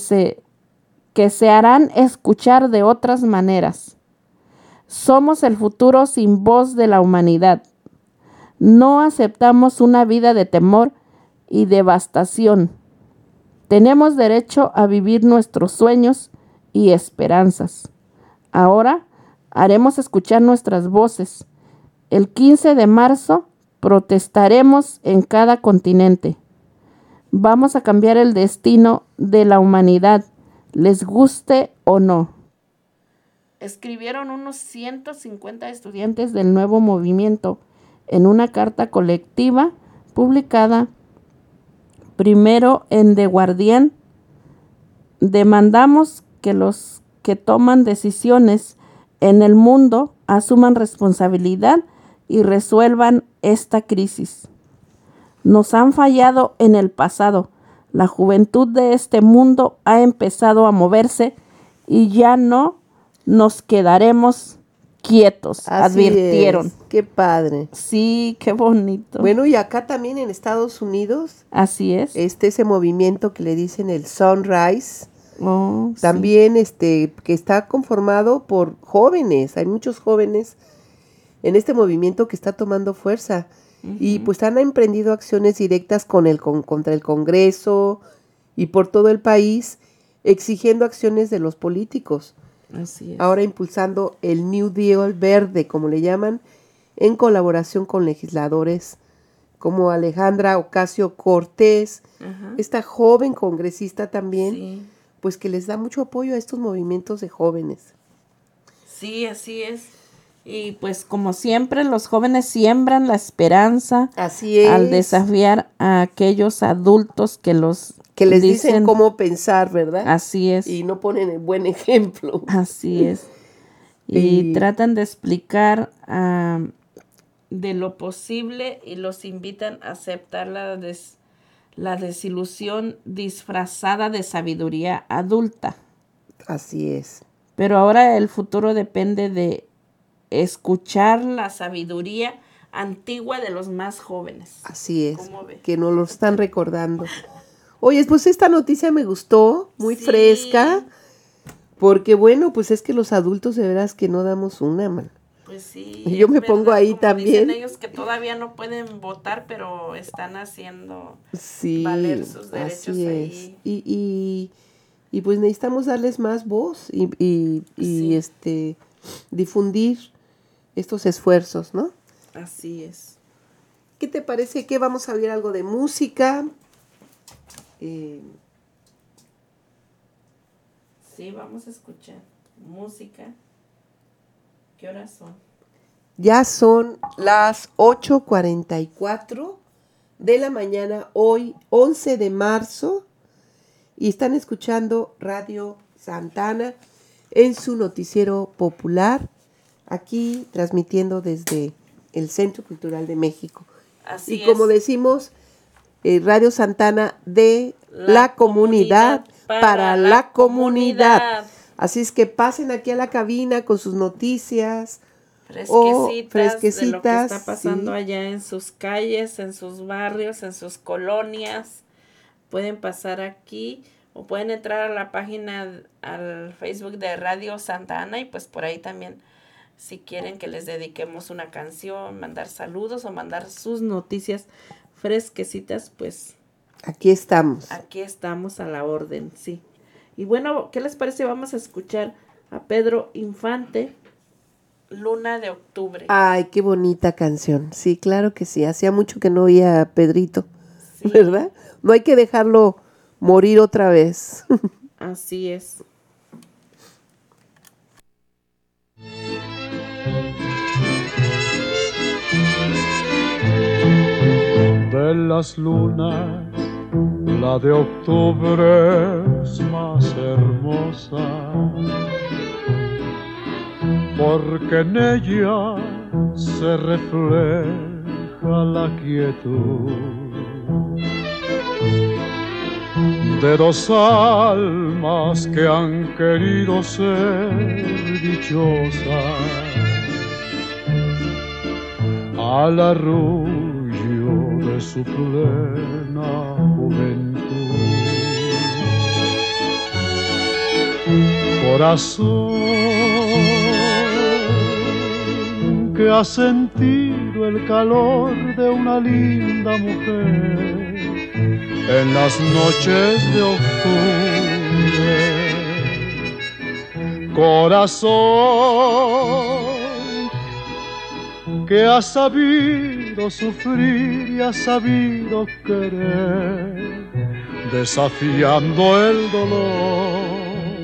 Speaker 4: se harán escuchar de otras maneras. Somos el futuro sin voz de la humanidad. No aceptamos una vida de temor y devastación. Tenemos derecho a vivir nuestros sueños y esperanzas. Ahora haremos escuchar nuestras voces. El 15 de marzo protestaremos en cada continente. Vamos a cambiar el destino de la humanidad, les guste o no. Escribieron unos 150 estudiantes del nuevo movimiento en una carta colectiva publicada primero en The Guardian. Demandamos que los que toman decisiones en el mundo asuman responsabilidad y resuelvan esta crisis. Nos han fallado en el pasado. La juventud de este mundo ha empezado a moverse y ya no nos quedaremos quietos,
Speaker 3: Así
Speaker 4: advirtieron.
Speaker 3: Es. Qué padre.
Speaker 4: Sí, qué bonito.
Speaker 3: Bueno, y acá también en Estados Unidos,
Speaker 4: así es.
Speaker 3: Ese movimiento que le dicen el Sunrise, también
Speaker 4: sí.
Speaker 3: Que está conformado por jóvenes. Hay muchos jóvenes en este movimiento que está tomando fuerza. Uh-huh. Y pues han emprendido acciones directas contra el Congreso y por todo el país, exigiendo acciones de los políticos.
Speaker 4: Así es.
Speaker 3: Ahora impulsando el New Deal verde, como le llaman, en colaboración con legisladores como Alejandra Ocasio-Cortez, uh-huh. Esta joven congresista también, sí. Pues que les da mucho apoyo a estos movimientos de jóvenes.
Speaker 4: Sí, así es. Y pues como siempre, los jóvenes siembran la esperanza.
Speaker 3: Así es.
Speaker 4: Al desafiar a aquellos adultos que
Speaker 3: les dicen cómo pensar, ¿verdad?
Speaker 4: Así es.
Speaker 3: Y no ponen el buen ejemplo.
Speaker 4: Así es. Y tratan de explicar de lo posible y los invitan a aceptar la desilusión disfrazada de sabiduría adulta.
Speaker 3: Así es.
Speaker 4: Pero ahora el futuro depende de escuchar la sabiduría antigua de los más jóvenes.
Speaker 3: Así es, que nos lo están recordando. Oye, pues esta noticia me gustó, muy fresca, porque bueno, pues es que los adultos de veras que no damos una, man.
Speaker 4: Pues sí.
Speaker 3: Yo me pongo ahí
Speaker 4: como
Speaker 3: también.
Speaker 4: Dicen ellos que todavía no pueden votar, pero están haciendo
Speaker 3: Sí,
Speaker 4: valer sus derechos
Speaker 3: así
Speaker 4: ahí.
Speaker 3: es. Y pues necesitamos darles más voz y
Speaker 4: Sí.
Speaker 3: difundir estos esfuerzos, ¿no?
Speaker 4: Así es.
Speaker 3: ¿Qué te parece? ¿Que vamos a oír algo de música?
Speaker 4: Sí, vamos a escuchar música. ¿Qué horas son?
Speaker 3: Ya son las 8:44 de la mañana, hoy 11 de marzo, y están escuchando Radio Santana en su noticiero popular, aquí transmitiendo desde el Centro Cultural de México.
Speaker 4: Así
Speaker 3: y como
Speaker 4: es.
Speaker 3: decimos, Radio Santana de la comunidad para la comunidad. Así es que pasen aquí a la cabina con sus noticias.
Speaker 4: Fresquecitas de lo que está pasando
Speaker 3: sí.
Speaker 4: allá en sus calles, en sus barrios, en sus colonias. Pueden pasar aquí o pueden entrar a la página, al Facebook de Radio Santa Ana, y pues por ahí también, si quieren que les dediquemos una canción, mandar saludos o mandar sus noticias fresquecitas, pues
Speaker 3: aquí estamos.
Speaker 4: Aquí estamos a la orden, sí. Y bueno, ¿qué les parece? Vamos a escuchar a Pedro Infante, Luna de Octubre.
Speaker 3: Ay, qué bonita canción. Sí, claro que sí. Hacía mucho que no oía a Pedrito, sí. ¿Verdad? No hay que dejarlo morir otra vez.
Speaker 4: Así es.
Speaker 5: De las lunas, la de octubre es más hermosa, porque en ella se refleja la quietud de dos almas que han querido ser dichosas. Al arrullo de su plena juventud, corazón que ha sentido el calor de una linda mujer en las noches de octubre, corazón que ha sabido sufrir y ha sabido querer, desafiando el dolor.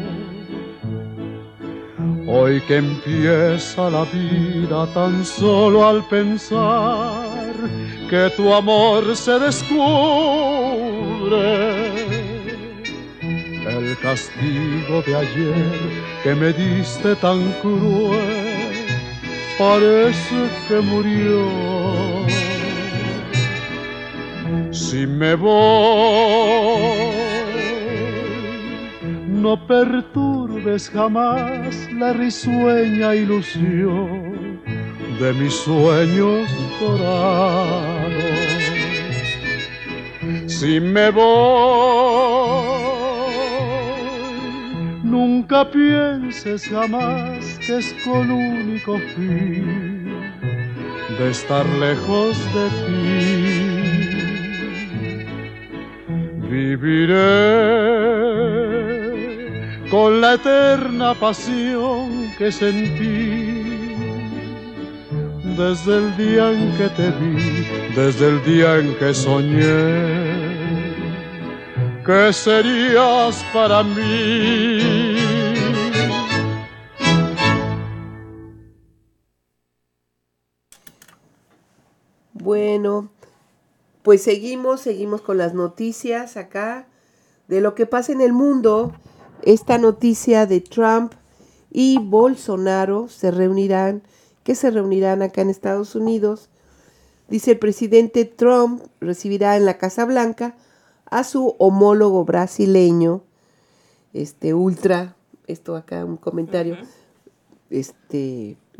Speaker 5: Hoy que empieza la vida tan solo al pensar que tu amor se descubre, el castigo de ayer que me diste tan cruel parece que murió. Si me voy, no perturbes jamás la risueña ilusión de mis sueños dorados. Si me voy, nunca pienses jamás que es con único fin de estar lejos de ti. Viviré con la eterna pasión que sentí desde el día en que te vi, desde el día en que soñé que serías para mí.
Speaker 3: Bueno, pues seguimos con las noticias acá de lo que pasa en el mundo. Esta noticia de Trump y Bolsonaro se reunirán acá en Estados Unidos. Dice el presidente Trump recibirá en la Casa Blanca a su homólogo brasileño, un comentario,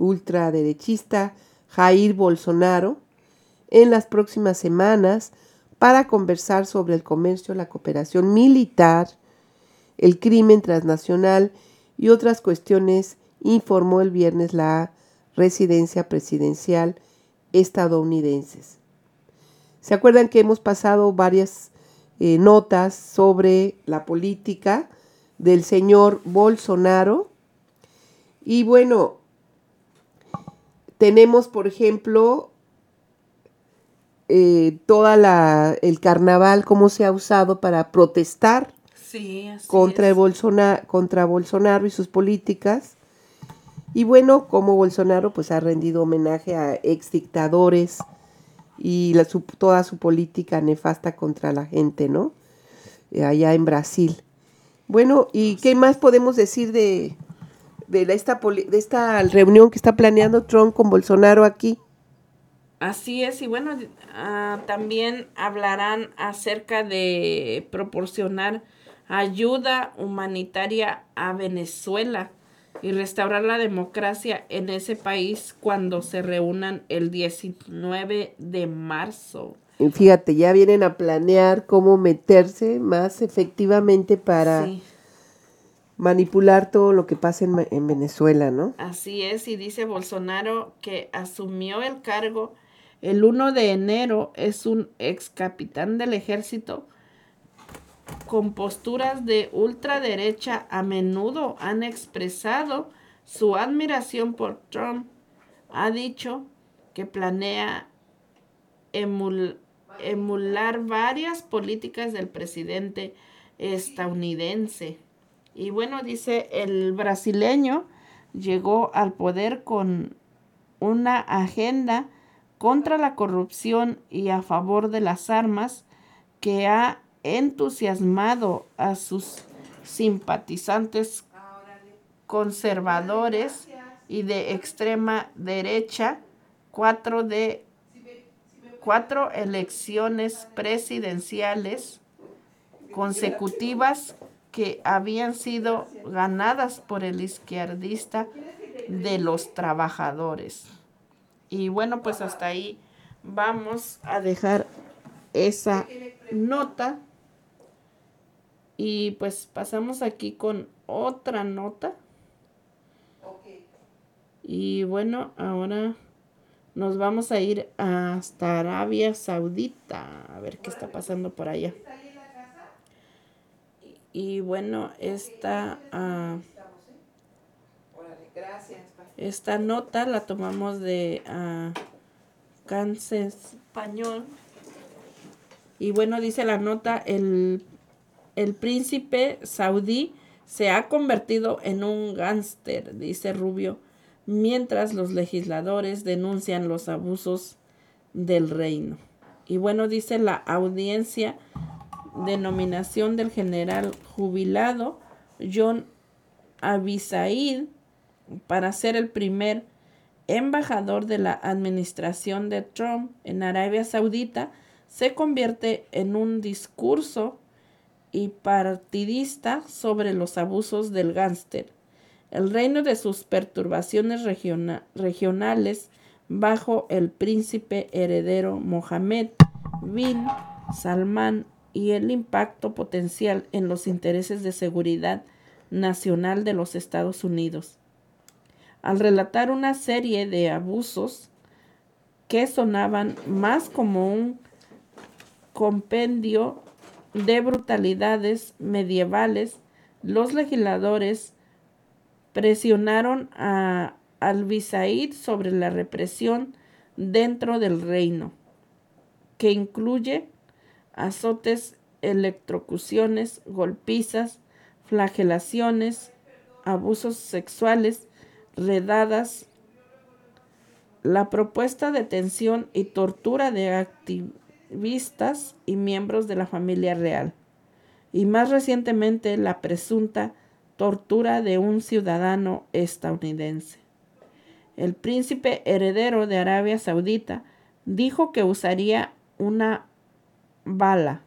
Speaker 3: ultraderechista, Jair Bolsonaro, en las próximas semanas para conversar sobre el comercio, la cooperación militar, el crimen transnacional y otras cuestiones, informó el viernes la residencia presidencial estadounidense. ¿Se acuerdan que hemos pasado varias notas sobre la política del señor Bolsonaro? Y bueno, tenemos, por ejemplo, el carnaval, cómo se ha usado para protestar contra Bolsonaro y sus políticas. Y bueno, como Bolsonaro pues ha rendido homenaje a exdictadores y toda su política nefasta contra la gente, ¿no? Allá en Brasil. Bueno, ¿y qué más podemos decir de esta reunión que está planeando Trump con Bolsonaro aquí?
Speaker 4: Así es, y bueno, también hablarán acerca de proporcionar ayuda humanitaria a Venezuela y restaurar la democracia en ese país cuando se reúnan el 19 de marzo.
Speaker 3: Y fíjate, ya vienen a planear cómo meterse más efectivamente para manipular todo lo que pasa en Venezuela, ¿no?
Speaker 4: Así es, y dice Bolsonaro que asumió el cargo el 1 de enero, es un ex capitán del ejército con posturas de ultraderecha. A menudo han expresado su admiración por Trump. Ha dicho que planea emular varias políticas del presidente estadounidense. Y bueno, dice, el brasileño llegó al poder con una agenda contra la corrupción y a favor de las armas que ha entusiasmado a sus simpatizantes conservadores y de extrema derecha. 4 elecciones presidenciales consecutivas que habían sido ganadas por el izquierdista de los trabajadores. Y bueno, pues hasta ahí vamos a dejar esa nota. Y pues pasamos aquí con otra nota. Y bueno, ahora nos vamos a ir hasta Arabia Saudita a ver qué está pasando por allá. Y bueno, esta nota la tomamos de Cáncer Español. Y bueno, dice la nota, el príncipe saudí se ha convertido en un gángster, dice Rubio, mientras los legisladores denuncian los abusos del reino. Y bueno, dice la audiencia de nominación del general jubilado John Abisaid para ser el primer embajador de la administración de Trump en Arabia Saudita se convierte en un discurso y partidista sobre los abusos del gángster, el reino de sus perturbaciones regionales bajo el príncipe heredero Mohammed bin Salman y el impacto potencial en los intereses de seguridad nacional de los Estados Unidos. Al relatar una serie de abusos que sonaban más como un compendio de brutalidades medievales, los legisladores presionaron a Al-Bisaid sobre la represión dentro del reino, que incluye azotes, electrocuciones, golpizas, flagelaciones, abusos sexuales, redadas, la propuesta detención y tortura de activistas y miembros de la familia real, y más recientemente la presunta tortura de un ciudadano estadounidense. El príncipe heredero de Arabia Saudita dijo que usaría una bala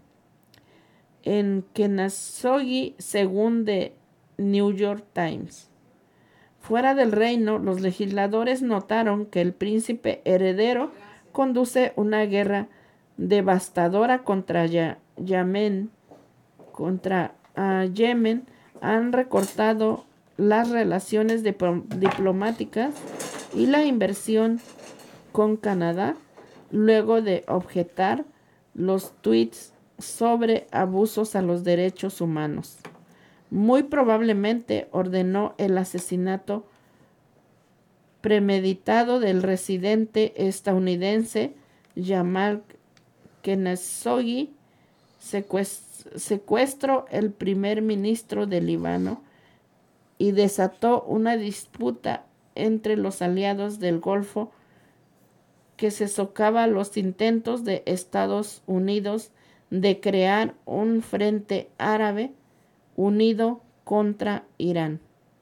Speaker 4: en Khashoggi, según The New York Times. Fuera del reino, los legisladores notaron que el príncipe heredero conduce una guerra devastadora contra Yemen han recortado las relaciones diplomáticas y la inversión con Canadá, luego de objetar los tweets sobre abusos a los derechos humanos. Muy probablemente ordenó el asesinato premeditado del residente estadounidense Jamal Khashoggi, secuestró el primer ministro de Líbano y desató una disputa entre los aliados del Golfo que se socava los intentos de Estados Unidos de crear un frente árabe unido contra Irán.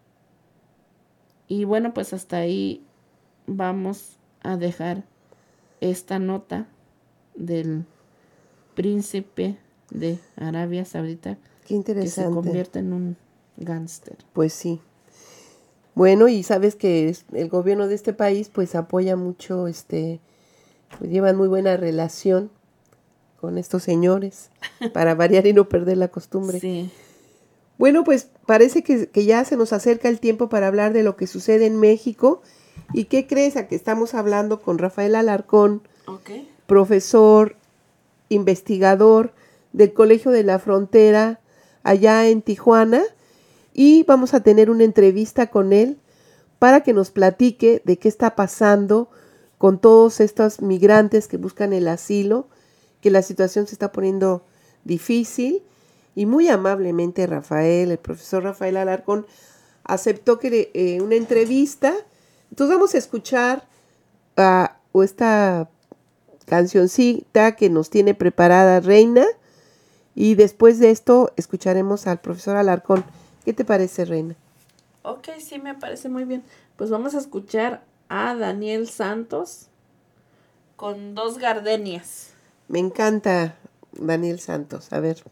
Speaker 4: Y bueno, pues hasta ahí vamos a dejar esta nota del príncipe de Arabia Saudita.
Speaker 3: Qué interesante.
Speaker 4: Que se convierte en un gángster.
Speaker 3: Pues sí. Bueno, y sabes que el gobierno de este país pues apoya mucho, pues llevan muy buena relación con estos señores para variar y no perder la costumbre.
Speaker 4: Sí.
Speaker 3: Bueno, pues parece que ya se nos acerca el tiempo para hablar de lo que sucede en México. ¿Y qué crees? A que estamos hablando con Rafael Alarcón, profesor, investigador del Colegio de la Frontera allá en Tijuana, y vamos a tener una entrevista con él para que nos platique de qué está pasando con todos estos migrantes que buscan el asilo, que la situación se está poniendo difícil. Y muy amablemente Rafael, el profesor Rafael Alarcón, aceptó que una entrevista. Entonces vamos a escuchar esta cancioncita que nos tiene preparada Reina, y después de esto escucharemos al profesor Alarcón. ¿Qué te parece, Reina?
Speaker 4: Ok, sí, me parece muy bien. Pues vamos a escuchar a Daniel Santos con Dos Gardenias.
Speaker 3: Me encanta Daniel Santos. A ver.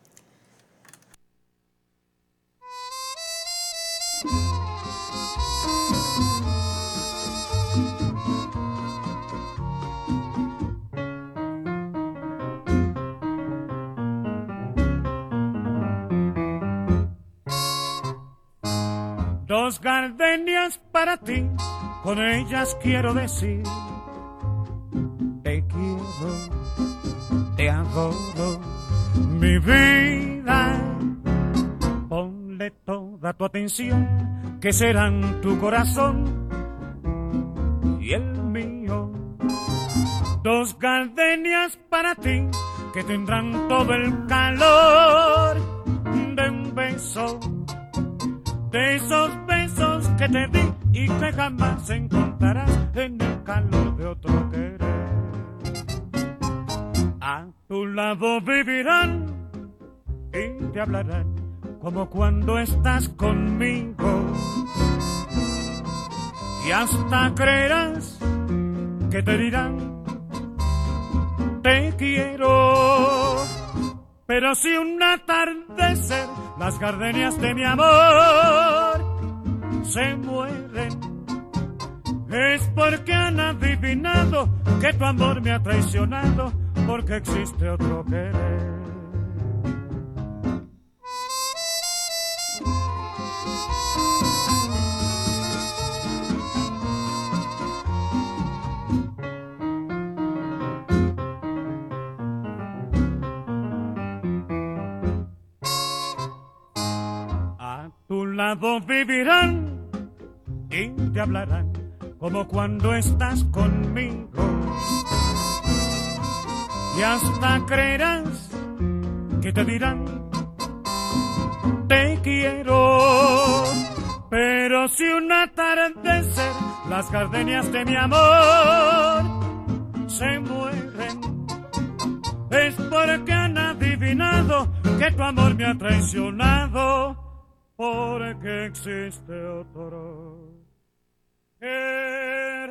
Speaker 5: Dos gardenias para ti, con ellas quiero decir: te quiero, te adoro, mi vida. Ponle toda tu atención, que serán tu corazón y el mío. Dos gardenias para ti, que tendrán todo el calor de un beso, de esos besos que te di y que jamás encontrarás en el calor de otro querer. A tu lado vivirán y te hablarán como cuando estás conmigo, y hasta creerás que te dirán te quiero. Pero si un atardecer las gardenias de mi amor se mueren, es porque han adivinado que tu amor me ha traicionado, porque existe otro querer. Vivirán y te hablarán como cuando estás conmigo, y hasta creerás que te dirán te quiero. Pero si un atardecer las gardenias de mi amor se mueren, es porque han adivinado que tu amor me ha traicionado, porque existe otro querer.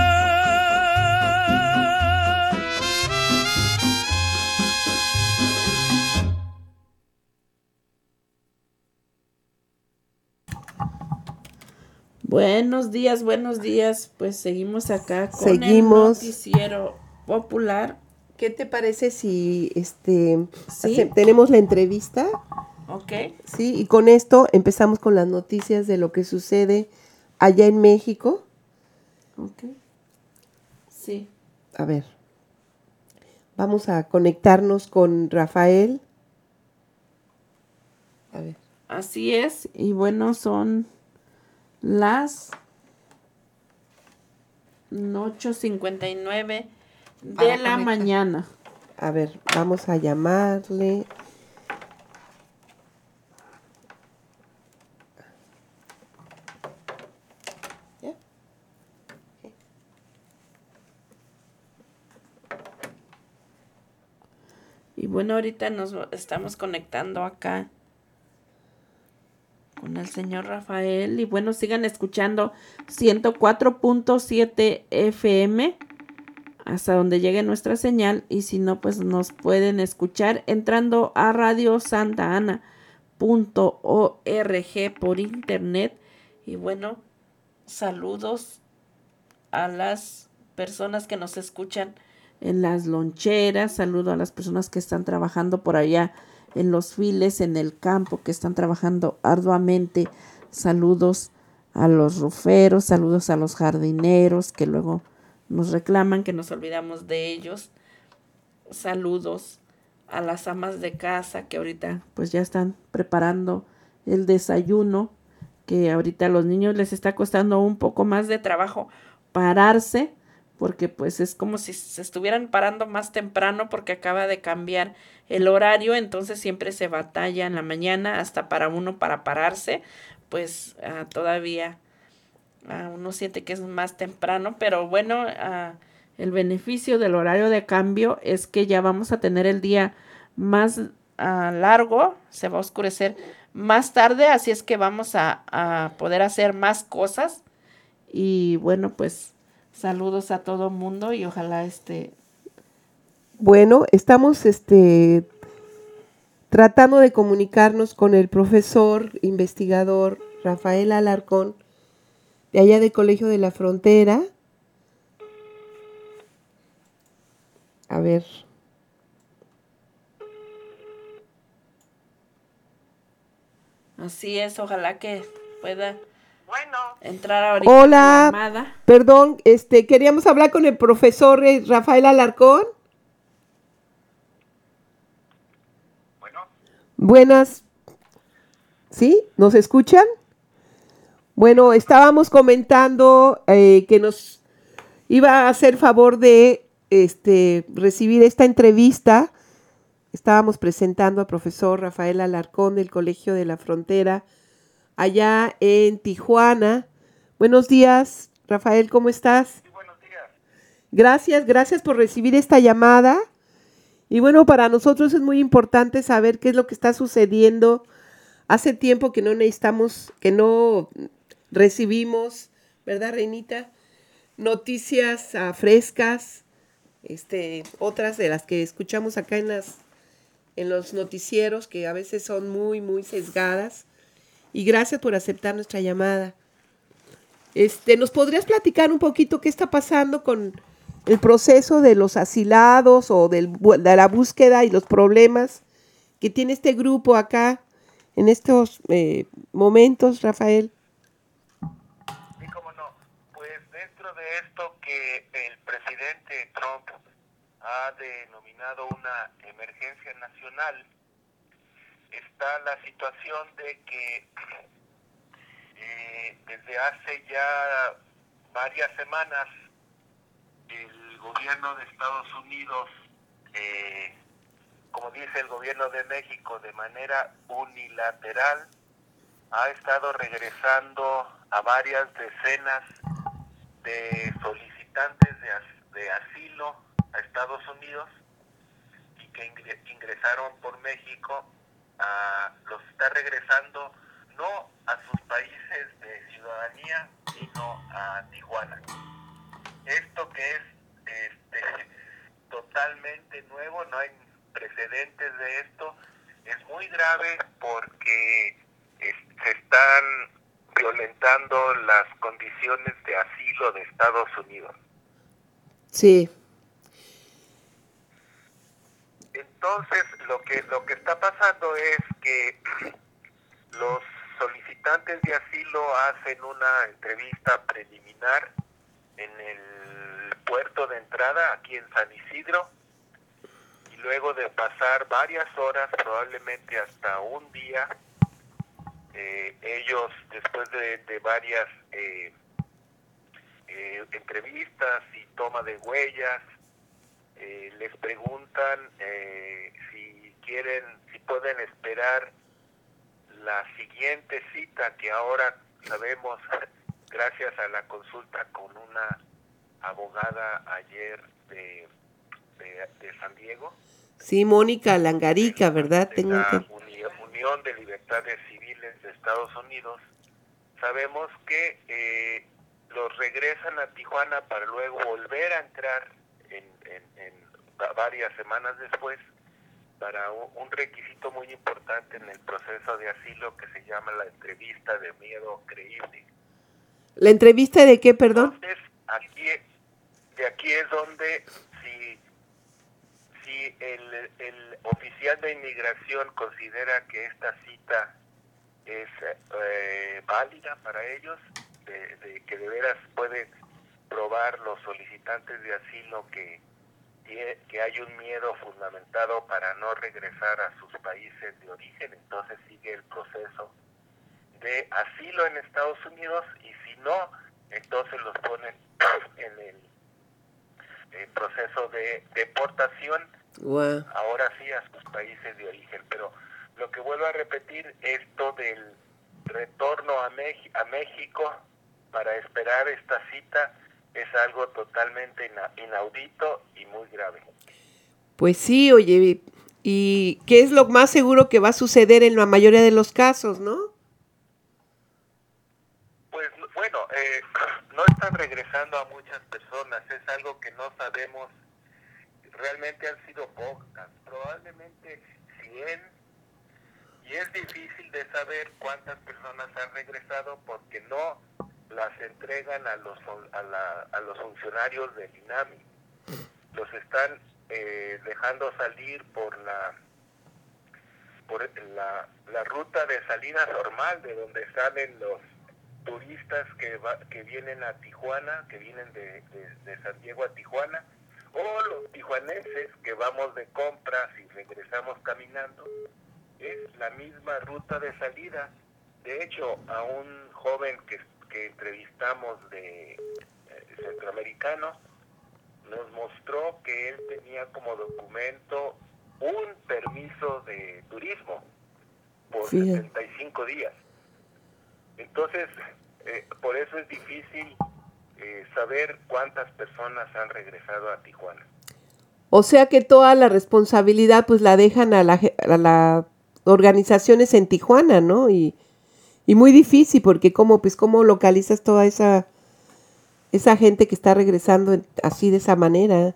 Speaker 4: Buenos días. Pues seguimos acá con el noticiero popular
Speaker 3: ¿qué te parece si
Speaker 4: ¿Sí?
Speaker 3: tenemos la entrevista?
Speaker 4: Ok.
Speaker 3: Sí, y con esto empezamos con las noticias de lo que sucede allá en México.
Speaker 4: Ok. Sí.
Speaker 3: A ver, vamos a conectarnos con Rafael. A ver.
Speaker 4: Así es. Y bueno, son las 8:59 de la mañana.
Speaker 3: A ver, vamos a llamarle. ¿Ya? Okay.
Speaker 4: Y bueno, ahorita nos estamos conectando acá con el señor Rafael. Y bueno, sigan escuchando 104.7 FM hasta donde llegue nuestra señal. Y si no, pues nos pueden escuchar entrando a radiosantana.org por internet. Y bueno, saludos a las personas que nos escuchan en las loncheras, saludo a las personas que están trabajando por allá en los files, en el campo, que están trabajando arduamente, saludos a los ruferos, saludos a los jardineros que luego nos reclaman que nos olvidamos de ellos, saludos a las amas de casa que ahorita pues ya están preparando el desayuno, que ahorita a los niños les está costando un poco más de trabajo pararse, porque pues es como si se estuvieran parando más temprano porque acaba de cambiar el horario, entonces siempre se batalla en la mañana hasta para uno para pararse, pues todavía uno siente que es más temprano, pero bueno, el beneficio del horario de cambio es que ya vamos a tener el día más largo, se va a oscurecer más tarde, así es que vamos a poder hacer más cosas. Y bueno, pues saludos a todo mundo y ojalá
Speaker 3: Bueno, estamos tratando de comunicarnos con el profesor investigador Rafael Alarcón, de allá del Colegio de la Frontera. A ver.
Speaker 4: Así es, ojalá que pueda entrar ahorita
Speaker 3: Hola,
Speaker 4: la llamada.
Speaker 3: Perdón, queríamos hablar con el profesor Rafael Alarcón. Buenas. ¿Sí? ¿Nos escuchan? Bueno, estábamos comentando que nos iba a hacer favor de recibir esta entrevista. Estábamos presentando al profesor Rafael Alarcón del Colegio de la Frontera, allá en Tijuana. Buenos días, Rafael, ¿cómo estás?
Speaker 8: Sí, buenos días.
Speaker 3: Gracias por recibir esta llamada. Y bueno, para nosotros es muy importante saber qué es lo que está sucediendo. Hace tiempo que no recibimos, ¿verdad, Reinita? Noticias frescas, otras de las que escuchamos acá en los noticieros, que a veces son muy, muy sesgadas. Y gracias por aceptar nuestra llamada. ¿Nos podrías platicar un poquito qué está pasando con el proceso de los asilados o de la búsqueda y los problemas que tiene este grupo acá en estos momentos, Rafael?
Speaker 8: Sí, cómo no. Pues dentro de esto que el presidente Trump ha denominado una emergencia nacional, está la situación de que desde hace ya varias semanas el gobierno de Estados Unidos, como dice el gobierno de México, de manera unilateral, ha estado regresando a varias decenas de solicitantes de asilo a Estados Unidos y que ingresaron por México, los está regresando no a sus países de ciudadanía, sino a Tijuana. Esto que es totalmente nuevo, no hay precedentes de esto, es muy grave porque se están violentando las condiciones de asilo de Estados Unidos.
Speaker 3: Sí.
Speaker 8: Entonces, lo que está pasando es que los solicitantes de asilo hacen una entrevista preliminar en el puerto de entrada aquí en San Isidro, y luego de pasar varias horas, probablemente hasta un día, ellos, después de varias entrevistas y toma de huellas, les preguntan si pueden esperar la siguiente cita, que ahora sabemos, gracias a la consulta con una abogada ayer de San Diego.
Speaker 3: Sí, Mónica Langarica, ¿verdad?
Speaker 8: De la Unión de Libertades Civiles de Estados Unidos. Sabemos que los regresan a Tijuana para luego volver a entrar en varias semanas después para un requisito muy importante en el proceso de asilo que se llama la entrevista de miedo creíble.
Speaker 3: ¿La entrevista de qué, perdón?
Speaker 8: Entonces, aquí es donde si el oficial de inmigración considera que esta cita es válida para ellos, de que de veras pueden probar los solicitantes de asilo que hay un miedo fundamentado para no regresar a sus países de origen, entonces sigue el proceso de asilo en Estados Unidos, y si no, entonces los ponen en el proceso de deportación,
Speaker 3: wow,
Speaker 8: ahora sí a sus países de origen. Pero lo que vuelvo a repetir, esto del retorno a México para esperar esta cita es algo totalmente inaudito y muy grave.
Speaker 3: Pues sí, oye, ¿y qué es lo más seguro que va a suceder en la mayoría de los casos, no?
Speaker 8: Pues bueno, no están regresando a muchas personas, es algo que no sabemos, realmente han sido pocas, probablemente 100, y es difícil de saber cuántas personas han regresado porque no las entregan a los funcionarios del INAMI, los están dejando salir por la ruta de salida normal, de donde salen los turistas que vienen a Tijuana, que vienen de San Diego a Tijuana, o los tijuanenses que vamos de compras y regresamos caminando. Es la misma ruta de salida. De hecho, a un joven que entrevistamos de centroamericano, nos mostró que él tenía como documento un permiso de turismo por 75 días. Entonces, por eso es difícil saber cuántas personas han regresado a Tijuana.
Speaker 3: O sea que toda la responsabilidad pues la dejan a las organizaciones en Tijuana, ¿no? Y muy difícil, porque cómo localizas toda esa gente que está regresando así de esa manera.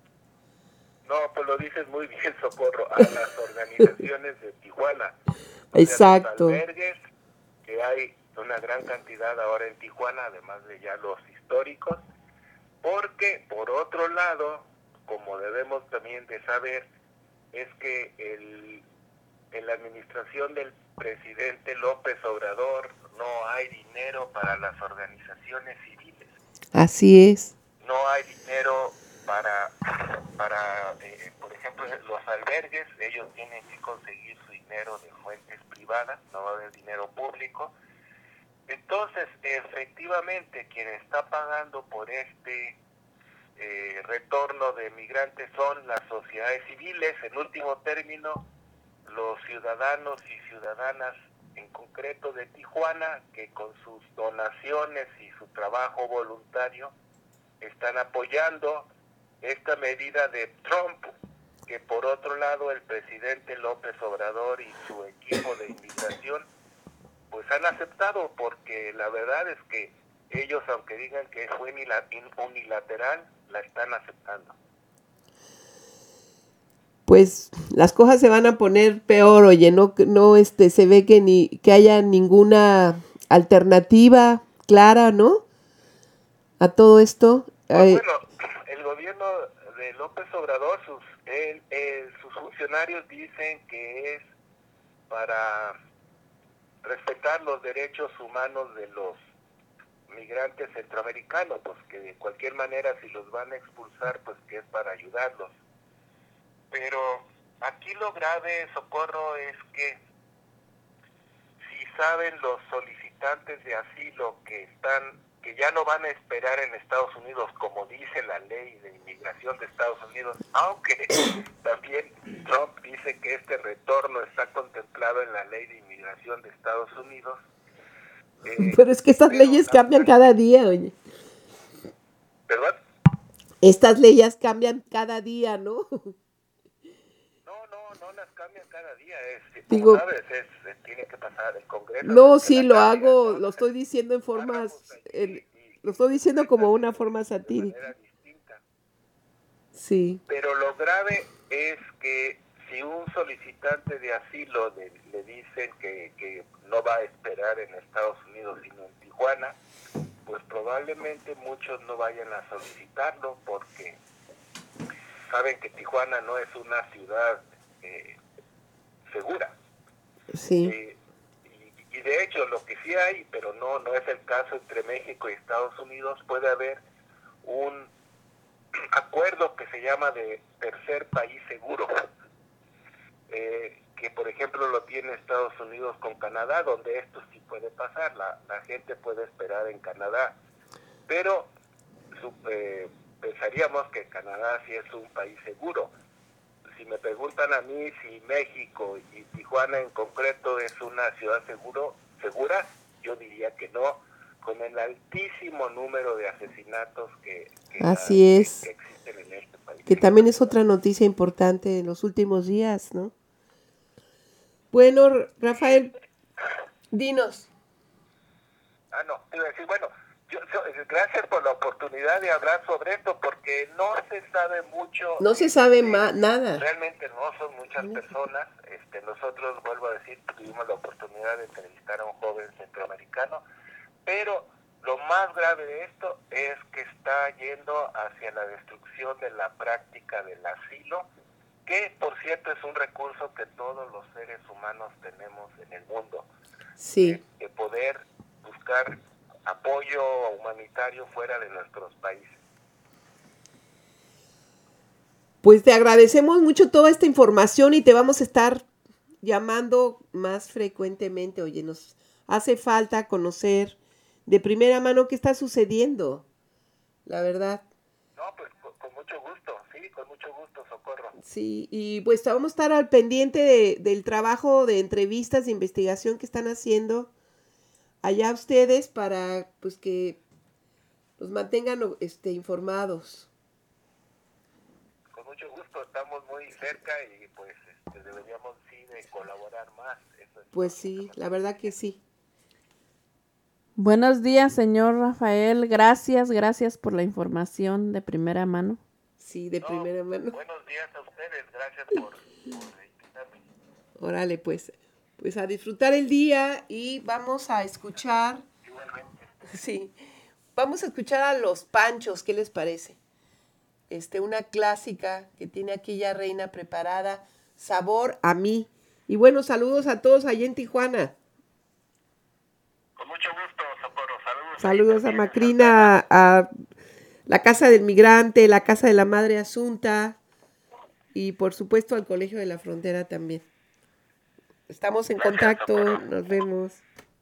Speaker 8: No, pues lo dices muy bien, Socorro, a las organizaciones de Tijuana.
Speaker 3: Exacto.
Speaker 8: Los albergues, que hay una gran cantidad ahora en Tijuana, además de ya los históricos, porque por otro lado, como debemos también de saber, es que en la administración del presidente López Obrador no hay dinero para las organizaciones civiles.
Speaker 3: Así es.
Speaker 8: No hay dinero para por ejemplo, los albergues, ellos tienen que conseguir su dinero de fuentes privadas, no va a haber dinero público. Entonces, efectivamente, quien está pagando por este retorno de migrantes son las sociedades civiles, en último término, los ciudadanos y ciudadanas en concreto de Tijuana, que con sus donaciones y su trabajo voluntario están apoyando esta medida de Trump, que por otro lado el presidente López Obrador y su equipo de inmigración pues han aceptado, porque la verdad es que ellos, aunque digan que fue unilateral, la están aceptando.
Speaker 3: Pues las cosas se van a poner peor, oye, no se ve que haya ninguna alternativa clara, ¿no? A todo esto.
Speaker 8: Pues bueno, el gobierno de López Obrador, sus funcionarios dicen que es para respetar los derechos humanos de los migrantes centroamericanos, pues que de cualquier manera si los van a expulsar, pues que es para ayudarlos. Pero aquí lo grave, Socorro, es que si saben los solicitantes de asilo que ya no van a esperar en Estados Unidos, como dice la ley de inmigración de Estados Unidos, aunque también Trump dice que este retorno está contemplado en la ley de inmigración de Estados Unidos.
Speaker 3: Pero es que estas leyes cambian cada día, oye.
Speaker 8: ¿Perdón?
Speaker 3: Estas leyes cambian cada día, ¿no?
Speaker 8: No las cambian cada día.
Speaker 3: Digo,
Speaker 8: como sabes, tiene que pasar el Congreso.
Speaker 3: No, sí, lo hago, lo estoy diciendo en formas, lo estoy diciendo como una forma satírica.
Speaker 8: De manera distinta.
Speaker 3: Sí.
Speaker 8: Pero lo grave es que si un solicitante de asilo le dicen que no va a esperar en Estados Unidos sino en Tijuana, pues probablemente muchos no vayan a solicitarlo porque saben que Tijuana no es una ciudad segura.
Speaker 3: Sí.
Speaker 8: Y de hecho lo que sí hay, pero no es el caso entre México y Estados Unidos, puede haber un acuerdo que se llama de tercer país seguro, que por ejemplo lo tiene Estados Unidos con Canadá, donde esto sí puede pasar, la gente puede esperar en Canadá, pero pensaríamos que Canadá sí es un país seguro. Si me preguntan a mí si México y Tijuana en concreto es una ciudad segura, yo diría que no, con el altísimo número de asesinatos que existen en este país.
Speaker 3: Que también es otra noticia importante en los últimos días, ¿no? Bueno, Rafael, dinos.
Speaker 8: Te iba a decir, bueno, gracias por la oportunidad de hablar sobre esto, porque no se sabe mucho.
Speaker 3: No se sabe nada.
Speaker 8: Realmente no son muchas personas. Nosotros, vuelvo a decir, tuvimos la oportunidad de entrevistar a un joven centroamericano, pero lo más grave de esto es que está yendo hacia la destrucción de la práctica del asilo, que por cierto es un recurso que todos los seres humanos tenemos en el mundo.
Speaker 3: Sí.
Speaker 8: De poder buscar apoyo humanitario fuera de nuestros países.
Speaker 3: Pues te agradecemos mucho toda esta información y te vamos a estar llamando más frecuentemente. Oye, nos hace falta conocer de primera mano qué está sucediendo, la verdad.
Speaker 8: No, pues con mucho gusto, sí, con mucho gusto, Socorro.
Speaker 3: Sí, y pues vamos a estar al pendiente del trabajo de entrevistas, de investigación que están haciendo allá ustedes para pues que nos mantengan informados.
Speaker 8: Con mucho gusto, estamos muy cerca y pues deberíamos sí de colaborar más.
Speaker 3: Pues sí, la verdad que sí.
Speaker 4: Buenos días, señor Rafael. Gracias por la información de primera mano.
Speaker 3: Sí, de primera mano.
Speaker 8: Buenos días a ustedes, gracias por invitarme.
Speaker 3: Órale, pues a disfrutar el día y vamos a escuchar.
Speaker 8: Igualmente.
Speaker 3: Sí, vamos a escuchar a Los Panchos, ¿qué les parece? Una clásica que tiene aquella reina preparada, Sabor a mí. Y bueno, saludos a todos allá en Tijuana.
Speaker 8: Con mucho gusto, Socorro.
Speaker 3: Saludos a Macrina, a la Casa del Migrante, la Casa de la Madre Asunta y por supuesto al Colegio de la Frontera también. Estamos en contacto, nos vemos.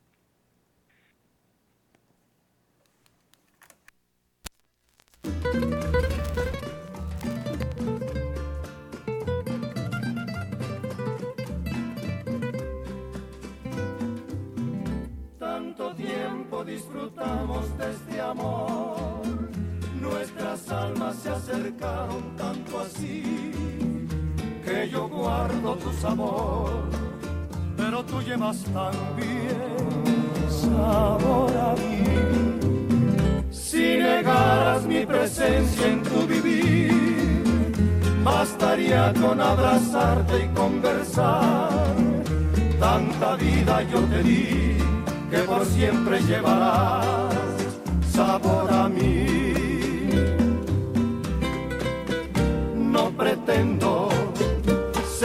Speaker 9: Tanto tiempo disfrutamos de este amor, nuestras almas se acercaron tanto así, que yo guardo tu sabor, pero tú llevas también sabor a mí. Si negaras mi presencia en tu vivir, bastaría con abrazarte y conversar. Tanta vida yo te di, que por siempre llevarás sabor a mí. No pretendo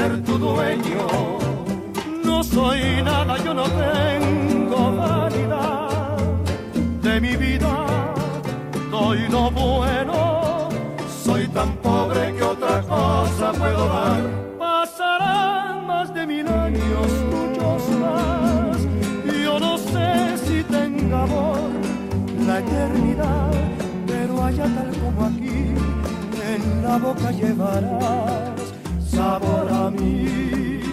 Speaker 9: dueño. No soy nada, yo no tengo vanidad. De mi vida doy lo bueno. Soy tan pobre que otra cosa puedo dar. Pasarán más de 1000 años, muchos más. Yo no sé si tenga amor la eternidad, pero allá tal como aquí, en la boca llevarás sabor a mí.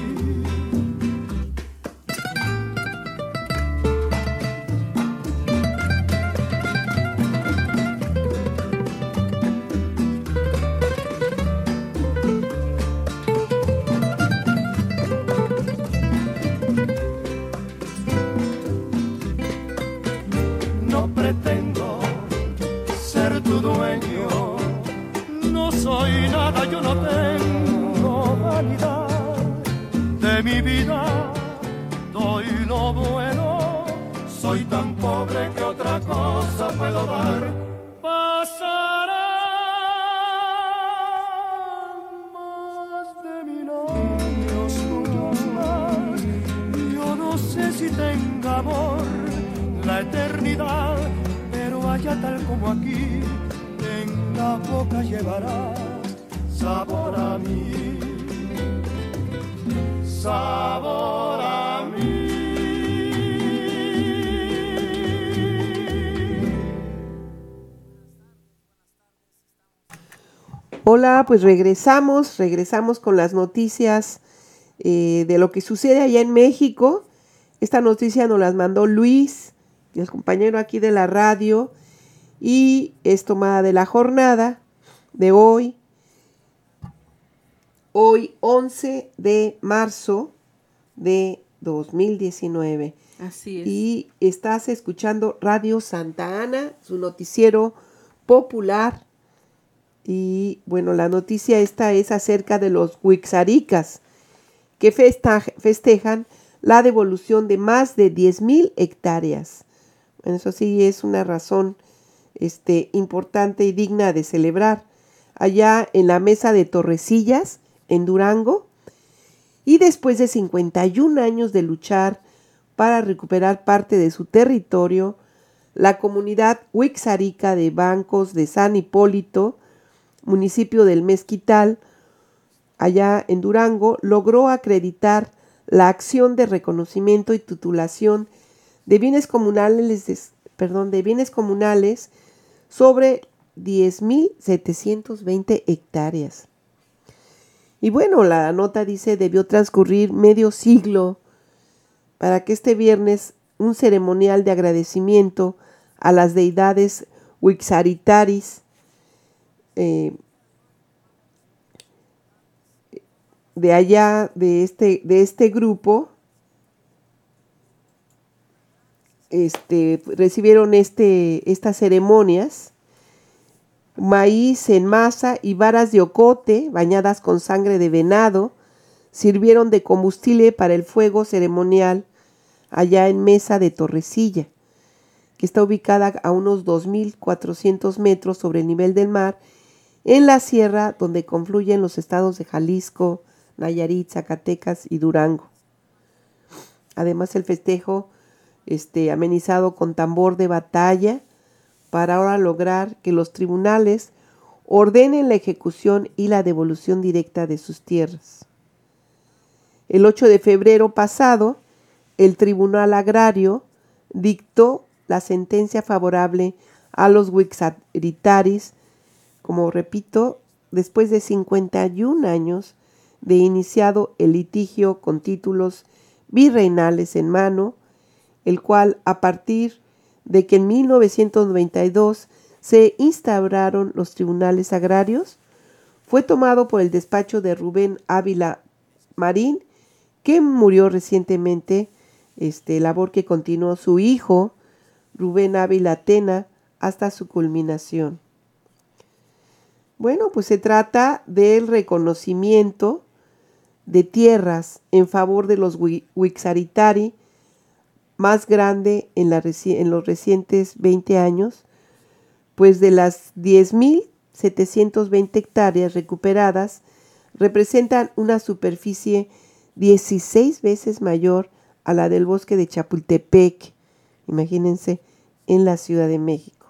Speaker 9: No pretendo ser tu dueño, no soy nada, yo no tengo vanidad. De mi vida doy lo bueno, soy tan pobre que otra cosa puedo dar. Pasarán más de 1000 años, muchos más. Yo no sé si tenga amor la eternidad, pero allá tal como aquí, en la boca llevará sabor a mí, sabor a mí.
Speaker 3: Hola, pues regresamos con las noticias de lo que sucede allá en México. Esta noticia nos las mandó Luis, el compañero aquí de la radio, y es tomada de la jornada de hoy 11 de marzo de 2019.
Speaker 4: Así es.
Speaker 3: Y estás escuchando Radio Santa Ana, su noticiero popular. Y bueno, la noticia esta es acerca de los huixaricas, que festejan la devolución de más de 10,000 hectáreas. Bueno, eso sí es una razón importante y digna de celebrar. Allá en la mesa de Torrecillas, en Durango, y después de 51 años de luchar para recuperar parte de su territorio, la comunidad huixarica de Bancos de San Hipólito, municipio del Mezquital, allá en Durango, logró acreditar la acción de reconocimiento y titulación de bienes comunales, sobre 10,720 hectáreas. Y bueno, la nota dice, debió transcurrir medio siglo para que este viernes un ceremonial de agradecimiento a las deidades huixaritaris de allá, de este grupo, recibieron estas ceremonias: maíz en masa y varas de ocote bañadas con sangre de venado sirvieron de combustible para el fuego ceremonial allá en Mesa de Torrecilla, que está ubicada a unos 2,400 metros sobre el nivel del mar, en la sierra donde confluyen los estados de Jalisco, Nayarit, Zacatecas y Durango. Además, el festejo amenizado con tambor de batalla para ahora lograr que los tribunales ordenen la ejecución y la devolución directa de sus tierras. El 8 de febrero pasado, el Tribunal Agrario dictó la sentencia favorable a los huixaritaris, como repito, después de 51 años de iniciado el litigio con títulos virreinales en mano, el cual, a partir de que en 1992 se instauraron los tribunales agrarios, fue tomado por el despacho de Rubén Ávila Marín, que murió recientemente, labor que continuó su hijo, Rubén Ávila Tena, hasta su culminación. Bueno, pues se trata del reconocimiento de tierras en favor de los huixaritari más grande en los recientes 20 años, pues de las 10,720 hectáreas recuperadas representan una superficie 16 veces mayor a la del bosque de Chapultepec, imagínense, en la Ciudad de México.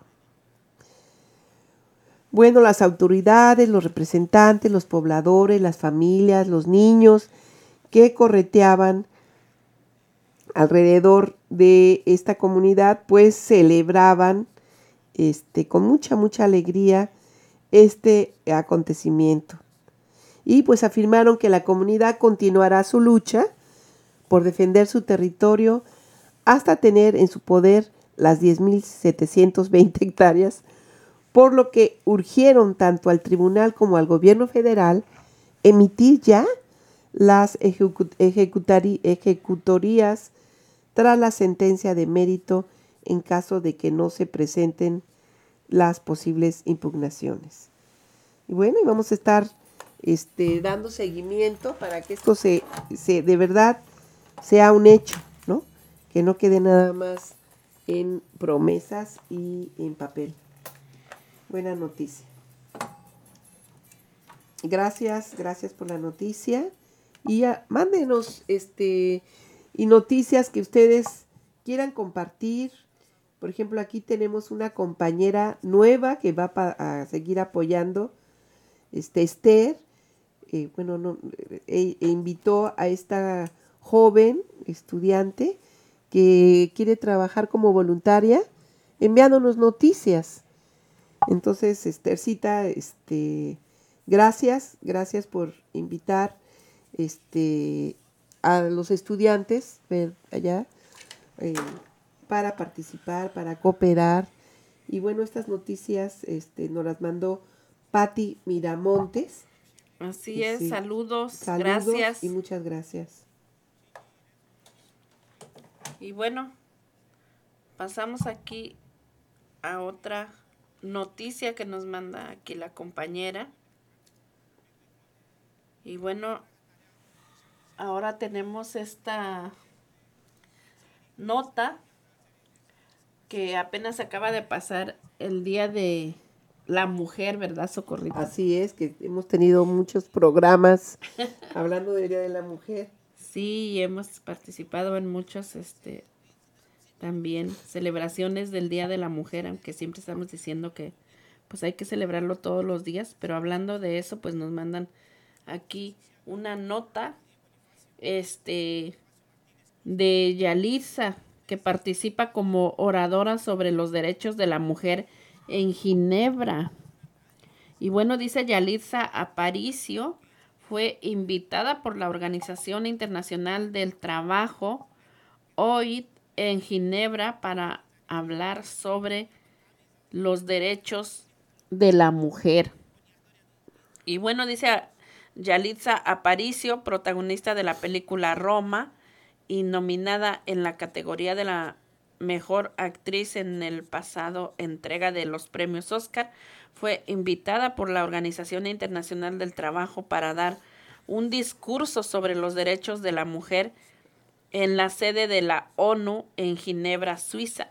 Speaker 3: Bueno, las autoridades, los representantes, los pobladores, las familias, los niños que correteaban alrededor de esta comunidad, pues celebraban con mucha alegría este acontecimiento. Y pues afirmaron que la comunidad continuará su lucha por defender su territorio hasta tener en su poder las 10.720 hectáreas, por lo que urgieron tanto al tribunal como al gobierno federal emitir ya las ejecutorías tras la sentencia de mérito en caso de que no se presenten las posibles impugnaciones. Y bueno, y vamos a estar dando seguimiento para que esto se de verdad sea un hecho, ¿no? Que no quede nada más en promesas y en papel. Buena noticia. Gracias por la noticia. Y mándenos y noticias que ustedes quieran compartir. Por ejemplo, aquí tenemos una compañera nueva que va a seguir apoyando, Esther. Invitó a esta joven estudiante que quiere trabajar como voluntaria, enviándonos noticias. Entonces, Esthercita, gracias por invitar a los estudiantes allá para participar, para cooperar. Y bueno, estas noticias nos las mandó Patti Miramontes.
Speaker 4: Así es, sí. Saludos,
Speaker 3: gracias. Y muchas gracias.
Speaker 4: Y bueno, pasamos aquí a otra noticia que nos manda aquí la compañera. Y bueno, ahora tenemos esta nota que apenas acaba de pasar el Día de la Mujer, ¿verdad, Socorrito?
Speaker 3: Así es, que hemos tenido muchos programas hablando del Día de la Mujer.
Speaker 4: Sí, hemos participado en muchos también celebraciones del Día de la Mujer, aunque siempre estamos diciendo que pues hay que celebrarlo todos los días, pero hablando de eso, pues nos mandan aquí una nota de Yalitza, que participa como oradora sobre los derechos de la mujer en Ginebra. Y bueno, dice Yalitza Aparicio, fue invitada por la Organización Internacional del Trabajo hoy en Ginebra para hablar sobre los derechos de la mujer. Y bueno, dice Yalitza Aparicio, protagonista de la película Roma y nominada en la categoría de la mejor actriz en el pasado entrega de los premios Oscar, fue invitada por la Organización Internacional del Trabajo para dar un discurso sobre los derechos de la mujer en la sede de la ONU en Ginebra, Suiza.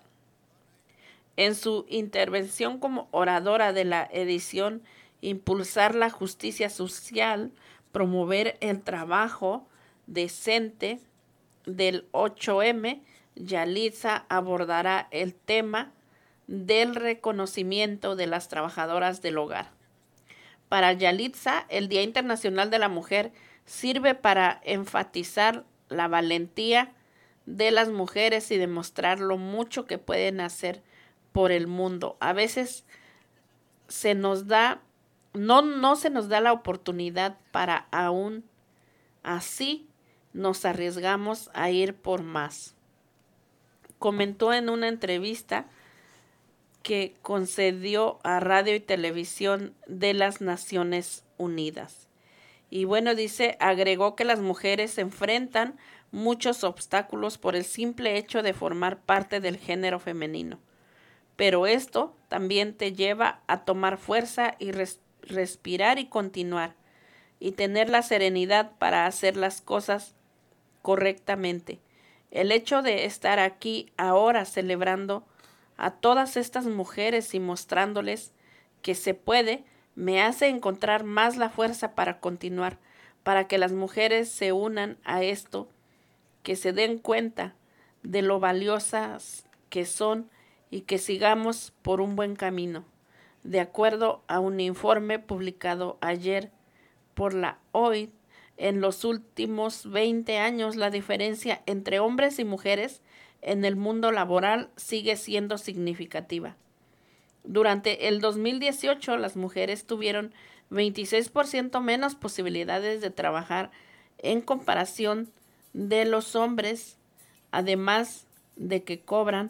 Speaker 4: En su intervención como oradora de la edición Impulsar la justicia social, promover el trabajo decente del 8M, Yalitza abordará el tema del reconocimiento de las trabajadoras del hogar. Para Yalitza, el Día Internacional de la Mujer sirve para enfatizar la valentía de las mujeres y demostrar lo mucho que pueden hacer por el mundo. A veces se nos da, no se nos da la oportunidad para aún así nos arriesgamos a ir por más. Comentó en una entrevista que concedió a Radio y Televisión de las Naciones Unidas. Y bueno, dice, agregó que las mujeres enfrentan muchos obstáculos por el simple hecho de formar parte del género femenino. Pero esto también te lleva a tomar fuerza y respirar y continuar, y tener la serenidad para hacer las cosas correctamente. El hecho de estar aquí ahora celebrando a todas estas mujeres y mostrándoles que se puede, me hace encontrar más la fuerza para continuar, para que las mujeres se unan a esto, que se den cuenta de lo valiosas que son y que sigamos por un buen camino. De acuerdo a un informe publicado ayer por la OIT, en los últimos 20 años la diferencia entre hombres y mujeres en el mundo laboral sigue siendo significativa. Durante el 2018, las mujeres tuvieron 26% menos posibilidades de trabajar en comparación de los hombres, además de que cobran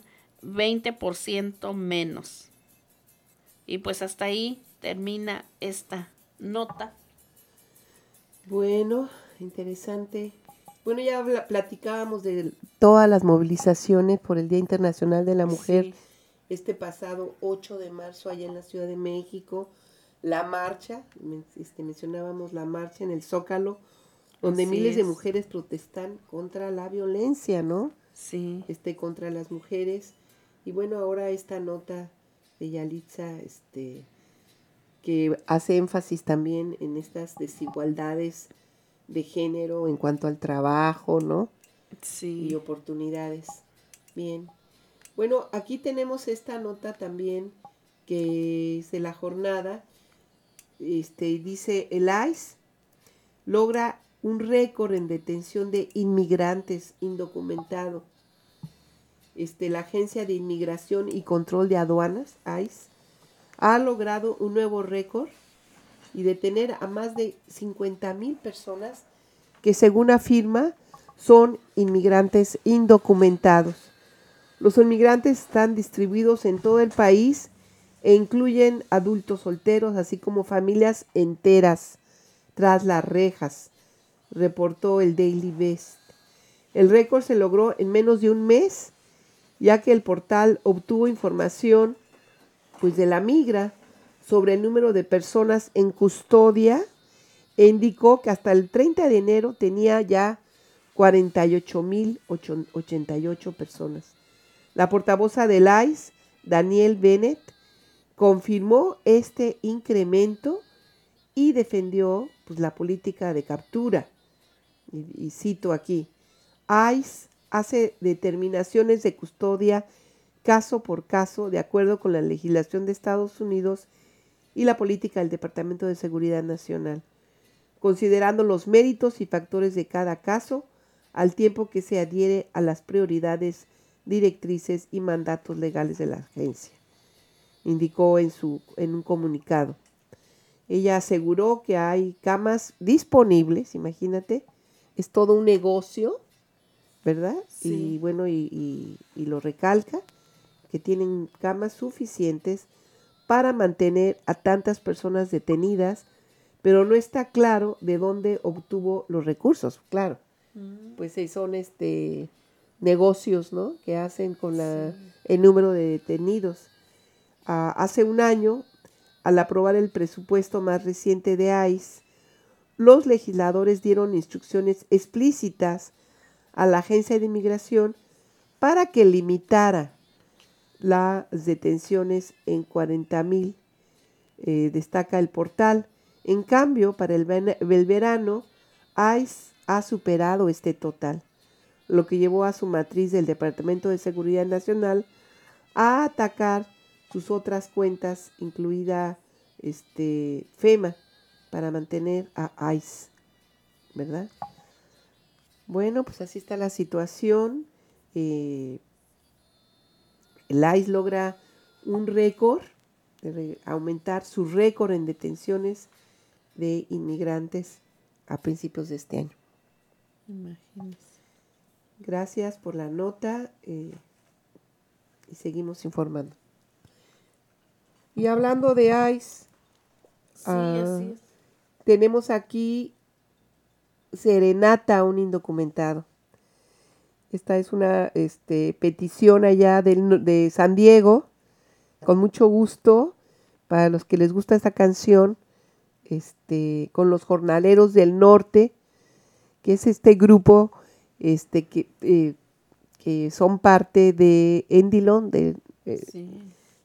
Speaker 4: 20% menos. Y pues hasta ahí termina esta nota.
Speaker 3: Bueno, interesante. Bueno, ya platicábamos de todas las movilizaciones por el Día Internacional de la Mujer.
Speaker 4: Sí.
Speaker 3: Este pasado 8 de marzo allá en la Ciudad de México, la marcha, mencionábamos la marcha en el Zócalo, donde
Speaker 4: Así
Speaker 3: miles de
Speaker 4: es.
Speaker 3: mujeres protestan contra la violencia, ¿no?
Speaker 4: Sí,
Speaker 3: Contra las mujeres. Y bueno, ahora esta nota de Yalitza, que hace énfasis también en estas desigualdades de género en cuanto al trabajo, ¿no? Y
Speaker 4: sí,
Speaker 3: oportunidades. Bien. Bueno, aquí tenemos esta nota también que es de la jornada. Dice, el ICE logra un récord en detención de inmigrantes indocumentados. La Agencia de Inmigración y Control de Aduanas, ICE, ha logrado un nuevo récord y detener a más de 50,000 personas que, según afirma, son inmigrantes indocumentados. Los inmigrantes están distribuidos en todo el país e incluyen adultos solteros, así como familias enteras tras las rejas, reportó el Daily Beast. El récord se logró en menos de un mes, ya que el portal obtuvo información de la Migra sobre el número de personas en custodia e indicó que hasta el 30 de enero tenía ya 48,088 personas. La portavoza del ICE, Danielle Bennett, confirmó este incremento y defendió la política de captura. Y cito aquí, ICE hace determinaciones de custodia caso por caso de acuerdo con la legislación de Estados Unidos y la política del Departamento de Seguridad Nacional, considerando los méritos y factores de cada caso, al tiempo que se adhiere a las prioridades, directrices y mandatos legales de la agencia, indicó en un comunicado. Ella aseguró que hay camas disponibles, imagínate, es todo un negocio, ¿verdad?
Speaker 4: Sí.
Speaker 3: Y bueno, y lo recalca, que tienen camas suficientes para mantener a tantas personas detenidas, pero no está claro de dónde obtuvo los recursos, claro. Pues son negocios, ¿no?, que hacen con el número de detenidos. Hace un año, al aprobar el presupuesto más reciente de ICE, los legisladores dieron instrucciones explícitas a la Agencia de Inmigración para que limitara las detenciones en 40,000, destaca el portal. En cambio, para el verano, ICE ha superado este total, lo que llevó a su matriz del Departamento de Seguridad Nacional a atacar sus otras cuentas, incluida FEMA, para mantener a ICE, ¿verdad? Bueno, pues así está la situación. El ICE logra un récord, aumentar su récord en detenciones de inmigrantes a principios de este año.
Speaker 4: imagínense.
Speaker 3: Gracias por la nota y seguimos informando. Y hablando de ICE,
Speaker 4: Sí, así es.
Speaker 3: tenemos aquí Serenata a un indocumentado. Esta es una petición allá de San Diego, con mucho gusto, para los que les gusta esta canción, con los Jornaleros del Norte, que es este grupo que son parte de Endilon, de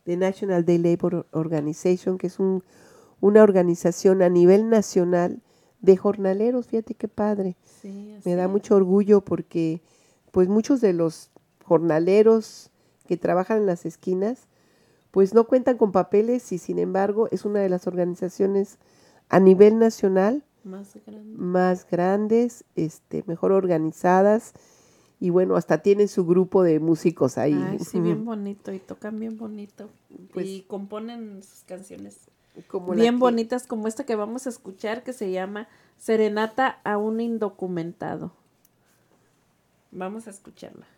Speaker 3: National Day Labor Organization, que es una organización a nivel nacional de jornaleros, fíjate qué padre.
Speaker 4: Sí,
Speaker 3: Me da mucho orgullo porque pues muchos de los jornaleros que trabajan en las esquinas pues no cuentan con papeles y sin embargo es una de las organizaciones a nivel nacional más grandes, mejor organizadas y bueno, hasta tienen su grupo de músicos ahí.
Speaker 4: Ay, sí, bien bonito y tocan bien bonito
Speaker 3: Pues,
Speaker 4: y componen sus canciones
Speaker 3: como
Speaker 4: bien bonitas como esta que vamos a escuchar que se llama Serenata a un indocumentado. Vamos a escucharla.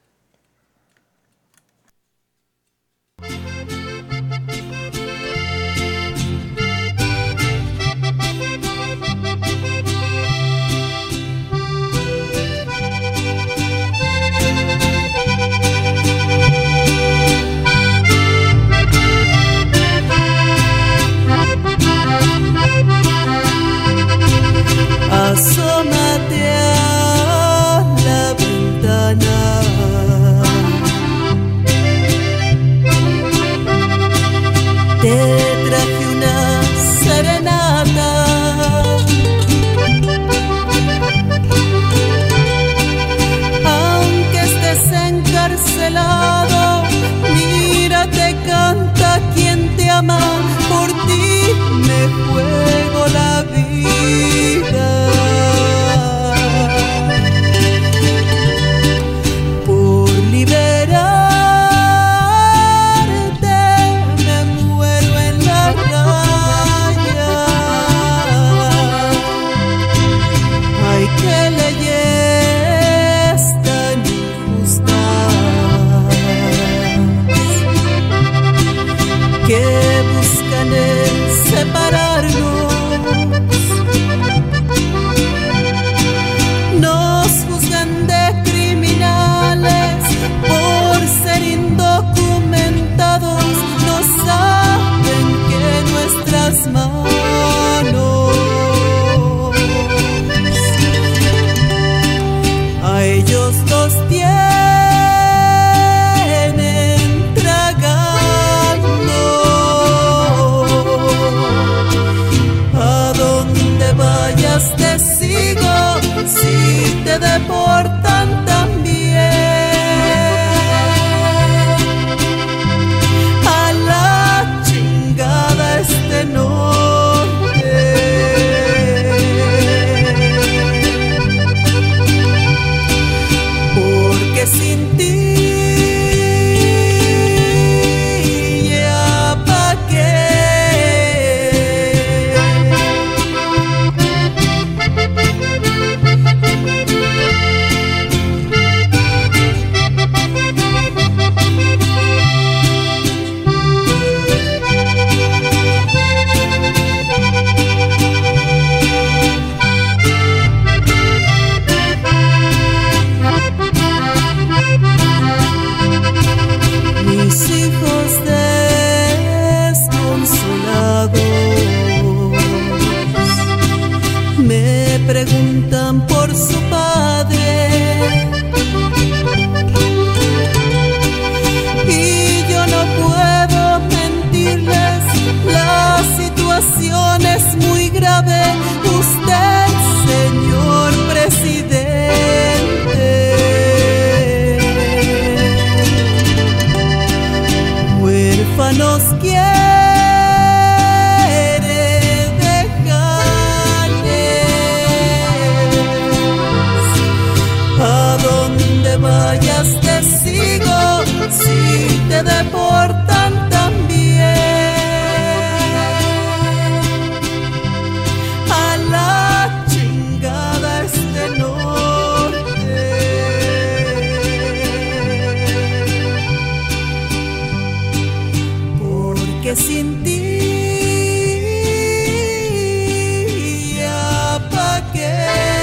Speaker 1: Asómate a la ventana, te traje una serenata, aunque estés encarcelado, mira te canta quien te ama, por ti me juego la vida. Por liberarte me muero en la raya. Ay, qué leyes tan injustas que buscan el separarnos. Nos juzgan de criminales por ser indocumentados. No saben que nuestras manos a ellos los tienen tragando. A donde vayas te sigo, si te deportan también. A la chingada este norte, porque sin ti ya pa' qué. Mis hijos desconsolados me preguntan por su padre y yo no puedo mentirles, la situación es muy grave. Usted, señor presidente, huérfanos quiere dejarles. A donde vayas te sigo, si te deportan también. A la chingada este norte, porque sin ti ya pa' qué.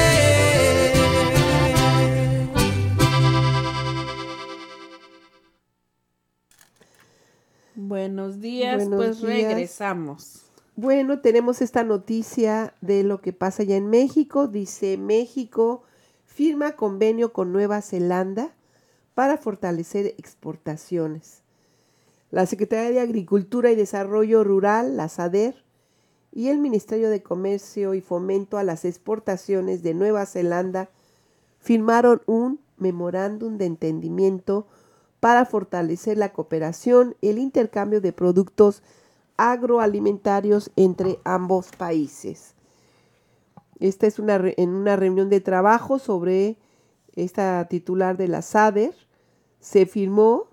Speaker 4: Buenos días,
Speaker 3: Buenos
Speaker 4: pues
Speaker 3: días.
Speaker 4: regresamos.
Speaker 3: Bueno, tenemos esta noticia de lo que pasa ya en México. Dice, México firma convenio con Nueva Zelanda para fortalecer exportaciones. La Secretaría de Agricultura y Desarrollo Rural, la SADER, y el Ministerio de Comercio y Fomento a las Exportaciones de Nueva Zelanda firmaron un memorándum de entendimiento para fortalecer la cooperación y el intercambio de productos agroalimentarios entre ambos países. Esta es en una reunión de trabajo sobre esta titular de la SADER. Se firmó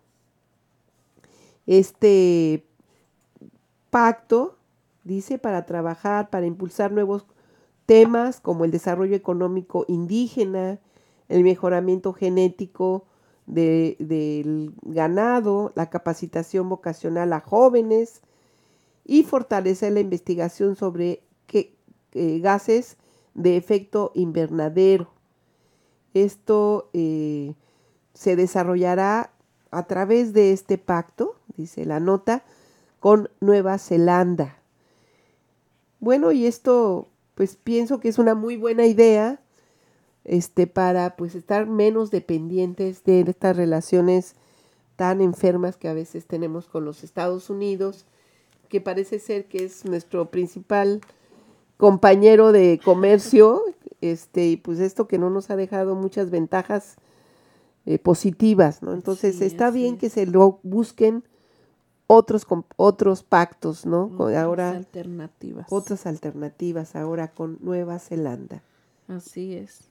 Speaker 3: este pacto, dice, para trabajar, para impulsar nuevos temas como el desarrollo económico indígena, el mejoramiento genético del ganado, la capacitación vocacional a jóvenes y fortalecer la investigación sobre gases de efecto invernadero. Esto se desarrollará a través de este pacto, dice la nota, con Nueva Zelanda. Bueno, y esto pues pienso que es una muy buena idea para pues estar menos dependientes de estas relaciones tan enfermas que a veces tenemos con los Estados Unidos, que parece ser que es nuestro principal compañero de comercio, y pues esto que no nos ha dejado muchas ventajas positivas, ¿no? Entonces sí, está bien que se lo busquen otros pactos, ¿no? Otras alternativas ahora con Nueva Zelanda.
Speaker 4: Así es.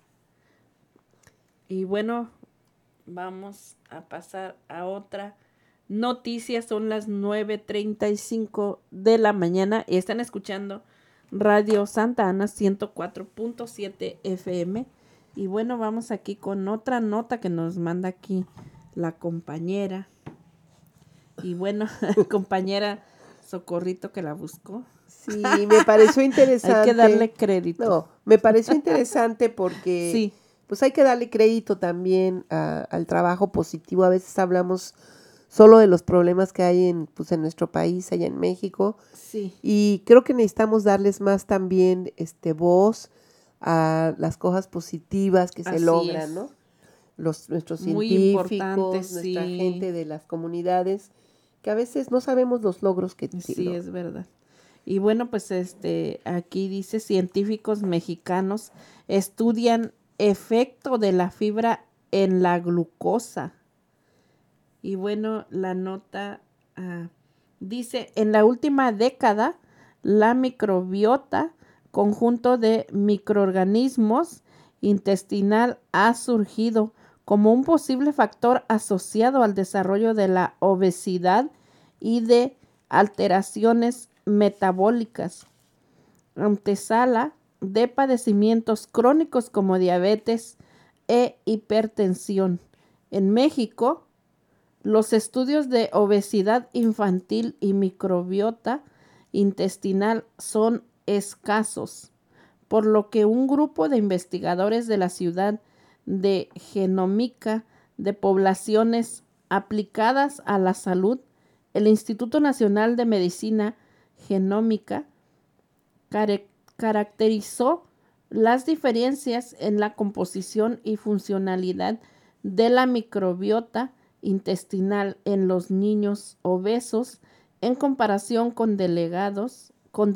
Speaker 4: Y bueno, vamos a pasar a otra noticia. Son las 9:35 de la mañana y están escuchando Radio Santa Ana 104.7 FM. Y bueno, vamos aquí con otra nota que nos manda aquí la compañera. Y bueno, compañera Socorrito que la buscó.
Speaker 3: Sí, me pareció interesante.
Speaker 4: Hay que darle crédito.
Speaker 3: No, me pareció interesante porque
Speaker 4: sí,
Speaker 3: pues hay que darle crédito también al trabajo positivo. A veces hablamos solo de los problemas que hay en nuestro país, allá en México.
Speaker 4: Sí.
Speaker 3: Y creo que necesitamos darles más también voz a las cosas positivas que se logran, ¿no? Nuestros científicos, nuestra gente de las comunidades, que a veces no sabemos los logros que tienen.
Speaker 4: Sí, es verdad. Y bueno, pues aquí dice, científicos mexicanos estudian efecto de la fibra en la glucosa. Y bueno, la nota dice, en la última década, la microbiota, conjunto de microorganismos intestinal, ha surgido como un posible factor asociado al desarrollo de la obesidad y de alteraciones metabólicas, antesala de padecimientos crónicos como diabetes e hipertensión. En México, los estudios de obesidad infantil y microbiota intestinal son escasos, por lo que un grupo de investigadores de la Ciudad de Genómica de Poblaciones Aplicadas a la Salud, el Instituto Nacional de Medicina Genómica, caracterizó las diferencias en la composición y funcionalidad de la microbiota intestinal en los niños obesos en comparación con delgados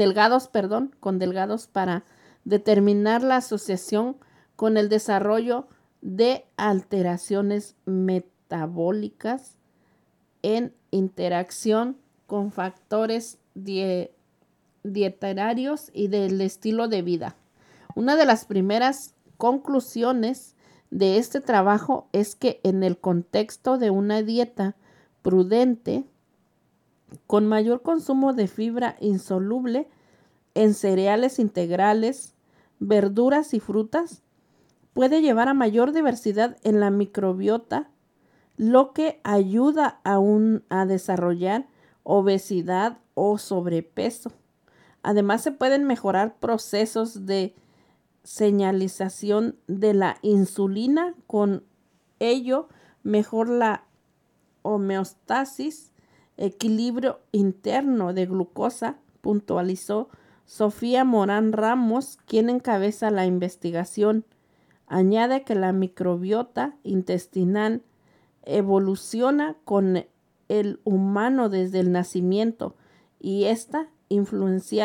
Speaker 4: para determinar la asociación con el desarrollo de alteraciones metabólicas en interacción con factores dietararios y del estilo de vida. Una de las primeras conclusiones de este trabajo es que en el contexto de una dieta prudente, con mayor consumo de fibra insoluble en cereales integrales, verduras y frutas, puede llevar a mayor diversidad en la microbiota, lo que ayuda a desarrollar obesidad o sobrepeso. Además, se pueden mejorar procesos de señalización de la insulina, con ello mejor la homeostasis, equilibrio interno de glucosa, puntualizó Sofía Morán Ramos, quien encabeza la investigación. Añade que la microbiota intestinal evoluciona con el humano desde el nacimiento y está influenciada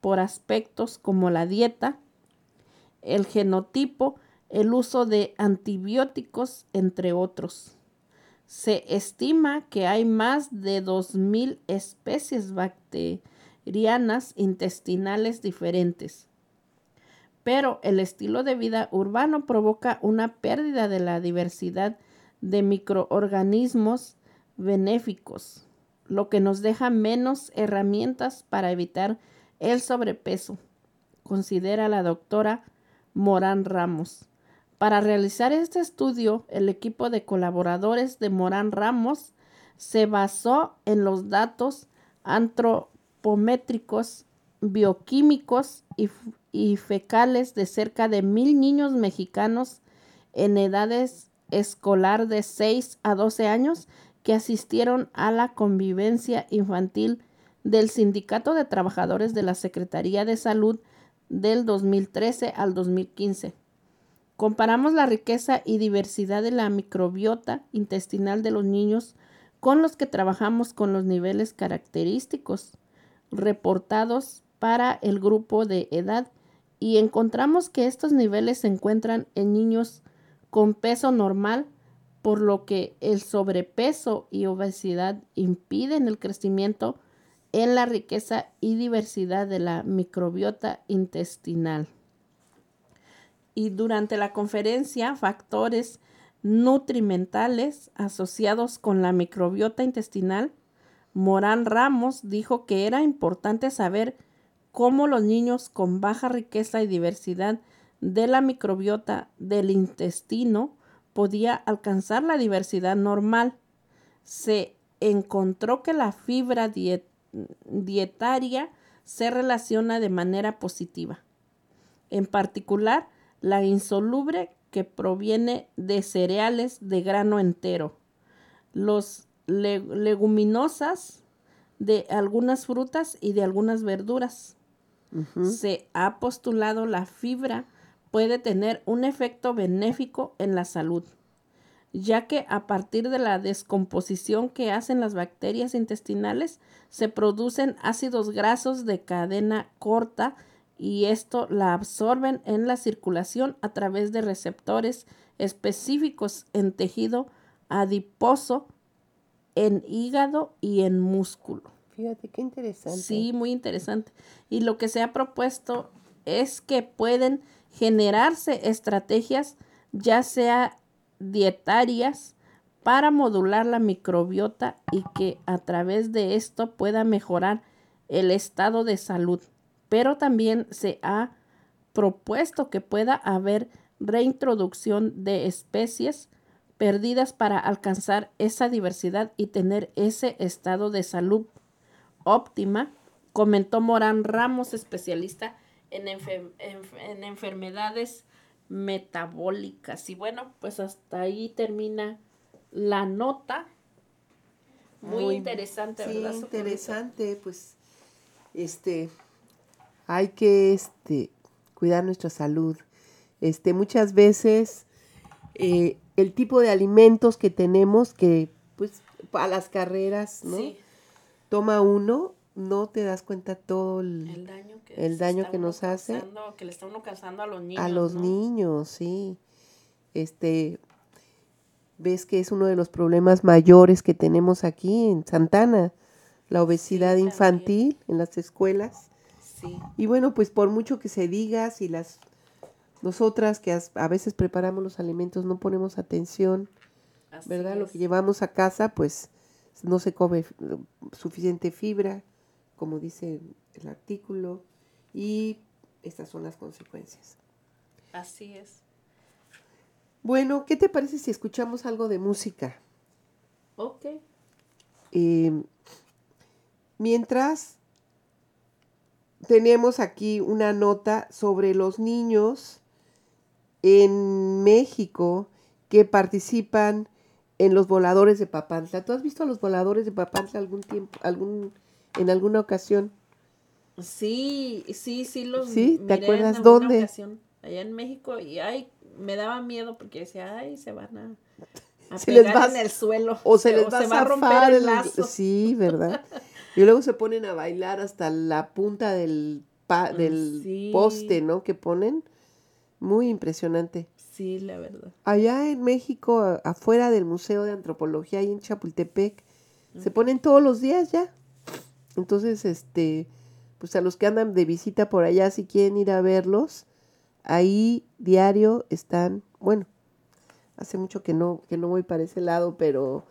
Speaker 4: por aspectos como la dieta, el genotipo, el uso de antibióticos, entre otros. Se estima que hay más de 2,000 especies bacterianas intestinales diferentes. Pero el estilo de vida urbano provoca una pérdida de la diversidad de microorganismos benéficos, lo que nos deja menos herramientas para evitar el sobrepeso, considera la doctora Morán Ramos. Para realizar este estudio, el equipo de colaboradores de Morán Ramos se basó en los datos antropométricos, bioquímicos y fecales de cerca de 1,000 niños mexicanos en edades escolar de 6 a 12 años que asistieron a la convivencia infantil del Sindicato de Trabajadores de la Secretaría de Salud del 2013 al 2015. Comparamos la riqueza y diversidad de la microbiota intestinal de los niños con los que trabajamos con los niveles característicos reportados para el grupo de edad y encontramos que estos niveles se encuentran en niños con peso normal, por lo que el sobrepeso y obesidad impiden el crecimiento en la riqueza y diversidad de la microbiota intestinal. Y durante la conferencia, factores nutrimentales asociados con la microbiota intestinal, Morán Ramos dijo que era importante saber cómo los niños con baja riqueza y diversidad de la microbiota del intestino podía alcanzar la diversidad normal. Se encontró que la fibra dietaria se relaciona de manera positiva. En particular, la insoluble que proviene de cereales de grano entero, los leguminosas de algunas frutas y de algunas verduras. Se ha postulado la fibra puede tener un efecto benéfico en la salud, ya que a partir de la descomposición que hacen las bacterias intestinales se producen ácidos grasos de cadena corta y esto la absorben en la circulación a través de receptores específicos en tejido adiposo, en hígado y en músculo.
Speaker 3: Fíjate qué interesante.
Speaker 4: Sí, muy interesante. Y lo que se ha propuesto es que pueden generarse estrategias, ya sea dietarias, para modular la microbiota y que a través de esto pueda mejorar el estado de salud. Pero también se ha propuesto que pueda haber reintroducción de especies perdidas para alcanzar esa diversidad y tener ese estado de salud óptima, comentó Morán Ramos, especialista en enfermedades metabólicas. Y bueno, pues hasta ahí termina la nota. Muy interesante,
Speaker 3: sí,
Speaker 4: ¿verdad?
Speaker 3: Interesante, pues hay que cuidar nuestra salud. Muchas veces el tipo de alimentos que tenemos, que pues a las carreras, ¿no? Sí. Toma uno, no te das cuenta todo el daño que nos hace.
Speaker 4: Que le está uno causando a los niños.
Speaker 3: A los niños, sí. Ves que es uno de los problemas mayores que tenemos aquí en Santana, la obesidad infantil en las escuelas.
Speaker 4: Sí.
Speaker 3: Y bueno, pues por mucho que se diga, si nosotras que a veces preparamos los alimentos no ponemos atención, así ¿verdad? Es. Lo que llevamos a casa, pues no se come suficiente fibra, como dice el artículo, y estas son las consecuencias.
Speaker 4: Así es.
Speaker 3: Bueno, ¿qué te parece si escuchamos algo de música?
Speaker 4: Ok.
Speaker 3: Mientras tenemos aquí una nota sobre los niños en México que participan en los voladores de Papantla. ¿Tú has visto a los voladores de Papantla en alguna ocasión?
Speaker 4: Sí, los
Speaker 3: ¿Sí? ¿Te
Speaker 4: miré
Speaker 3: acuerdas
Speaker 4: en
Speaker 3: dónde?
Speaker 4: Ocasión, allá en México, y me daba miedo porque decía, se van a
Speaker 3: se
Speaker 4: pegar
Speaker 3: les va,
Speaker 4: en el suelo.
Speaker 3: O se les va a
Speaker 4: romper el lazo.
Speaker 3: Sí, ¿verdad? Y luego se ponen a bailar hasta la punta del del poste, ¿no? Que ponen. Muy impresionante.
Speaker 4: Sí, la verdad.
Speaker 3: Allá en México, afuera del Museo de Antropología, ahí en Chapultepec, se ponen todos los días ya. Entonces, pues a los que andan de visita por allá, si quieren ir a verlos, ahí diario están, bueno, hace mucho que no voy para ese lado, pero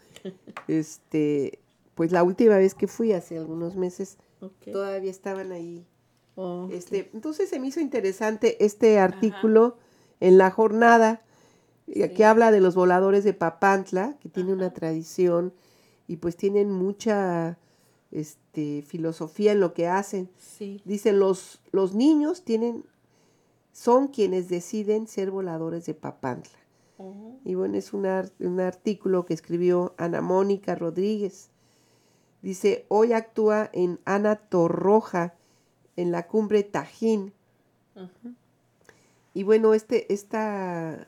Speaker 3: pues la última vez que fui, hace algunos meses, todavía estaban ahí. Entonces se me hizo interesante este artículo en La Jornada, que habla de los voladores de Papantla, que tiene una tradición y pues tienen mucha filosofía en lo que hacen.
Speaker 4: Sí.
Speaker 3: Dicen, los niños son quienes deciden ser voladores de Papantla.
Speaker 4: Uh-huh.
Speaker 3: Y bueno, es un artículo que escribió Ana Mónica Rodríguez. Dice, hoy actúa en Ana Torroja, en la cumbre Tajín.
Speaker 4: Uh-huh.
Speaker 3: Y bueno, esta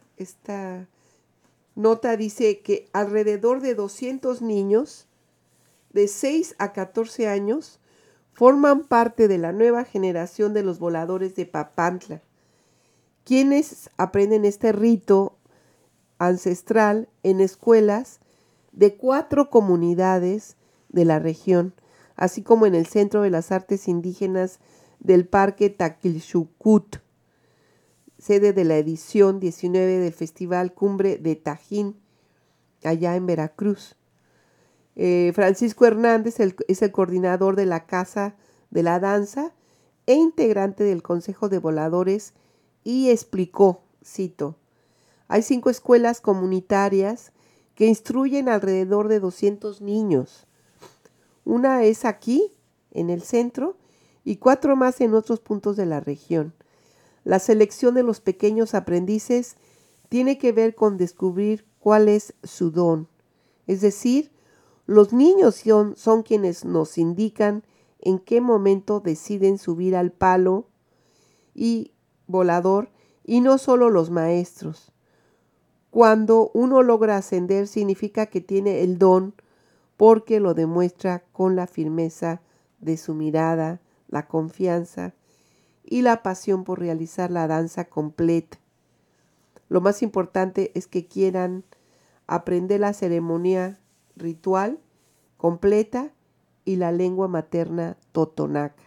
Speaker 3: nota dice que alrededor de 200 niños de 6 a 14 años forman parte de la nueva generación de los voladores de Papantla, quienes aprenden este rito ancestral en escuelas de 4 comunidades de la región, así como en el Centro de las Artes Indígenas del Parque Taquilchucut, sede de la edición 19 del Festival Cumbre de Tajín, allá en Veracruz. Francisco Hernández es el coordinador de la Casa de la Danza e integrante del Consejo de Voladores y explicó, cito, hay 5 escuelas comunitarias que instruyen alrededor de 200 niños. Una es aquí, en el centro, y 4 más en otros puntos de la región. La selección de los pequeños aprendices tiene que ver con descubrir cuál es su don. Es decir, los niños son quienes nos indican en qué momento deciden subir al palo y volador, y no solo los maestros. Cuando uno logra ascender significa que tiene el don porque lo demuestra con la firmeza de su mirada, la confianza y la pasión por realizar la danza completa. Lo más importante es que quieran aprender la ceremonia ritual completa y la lengua materna totonaca.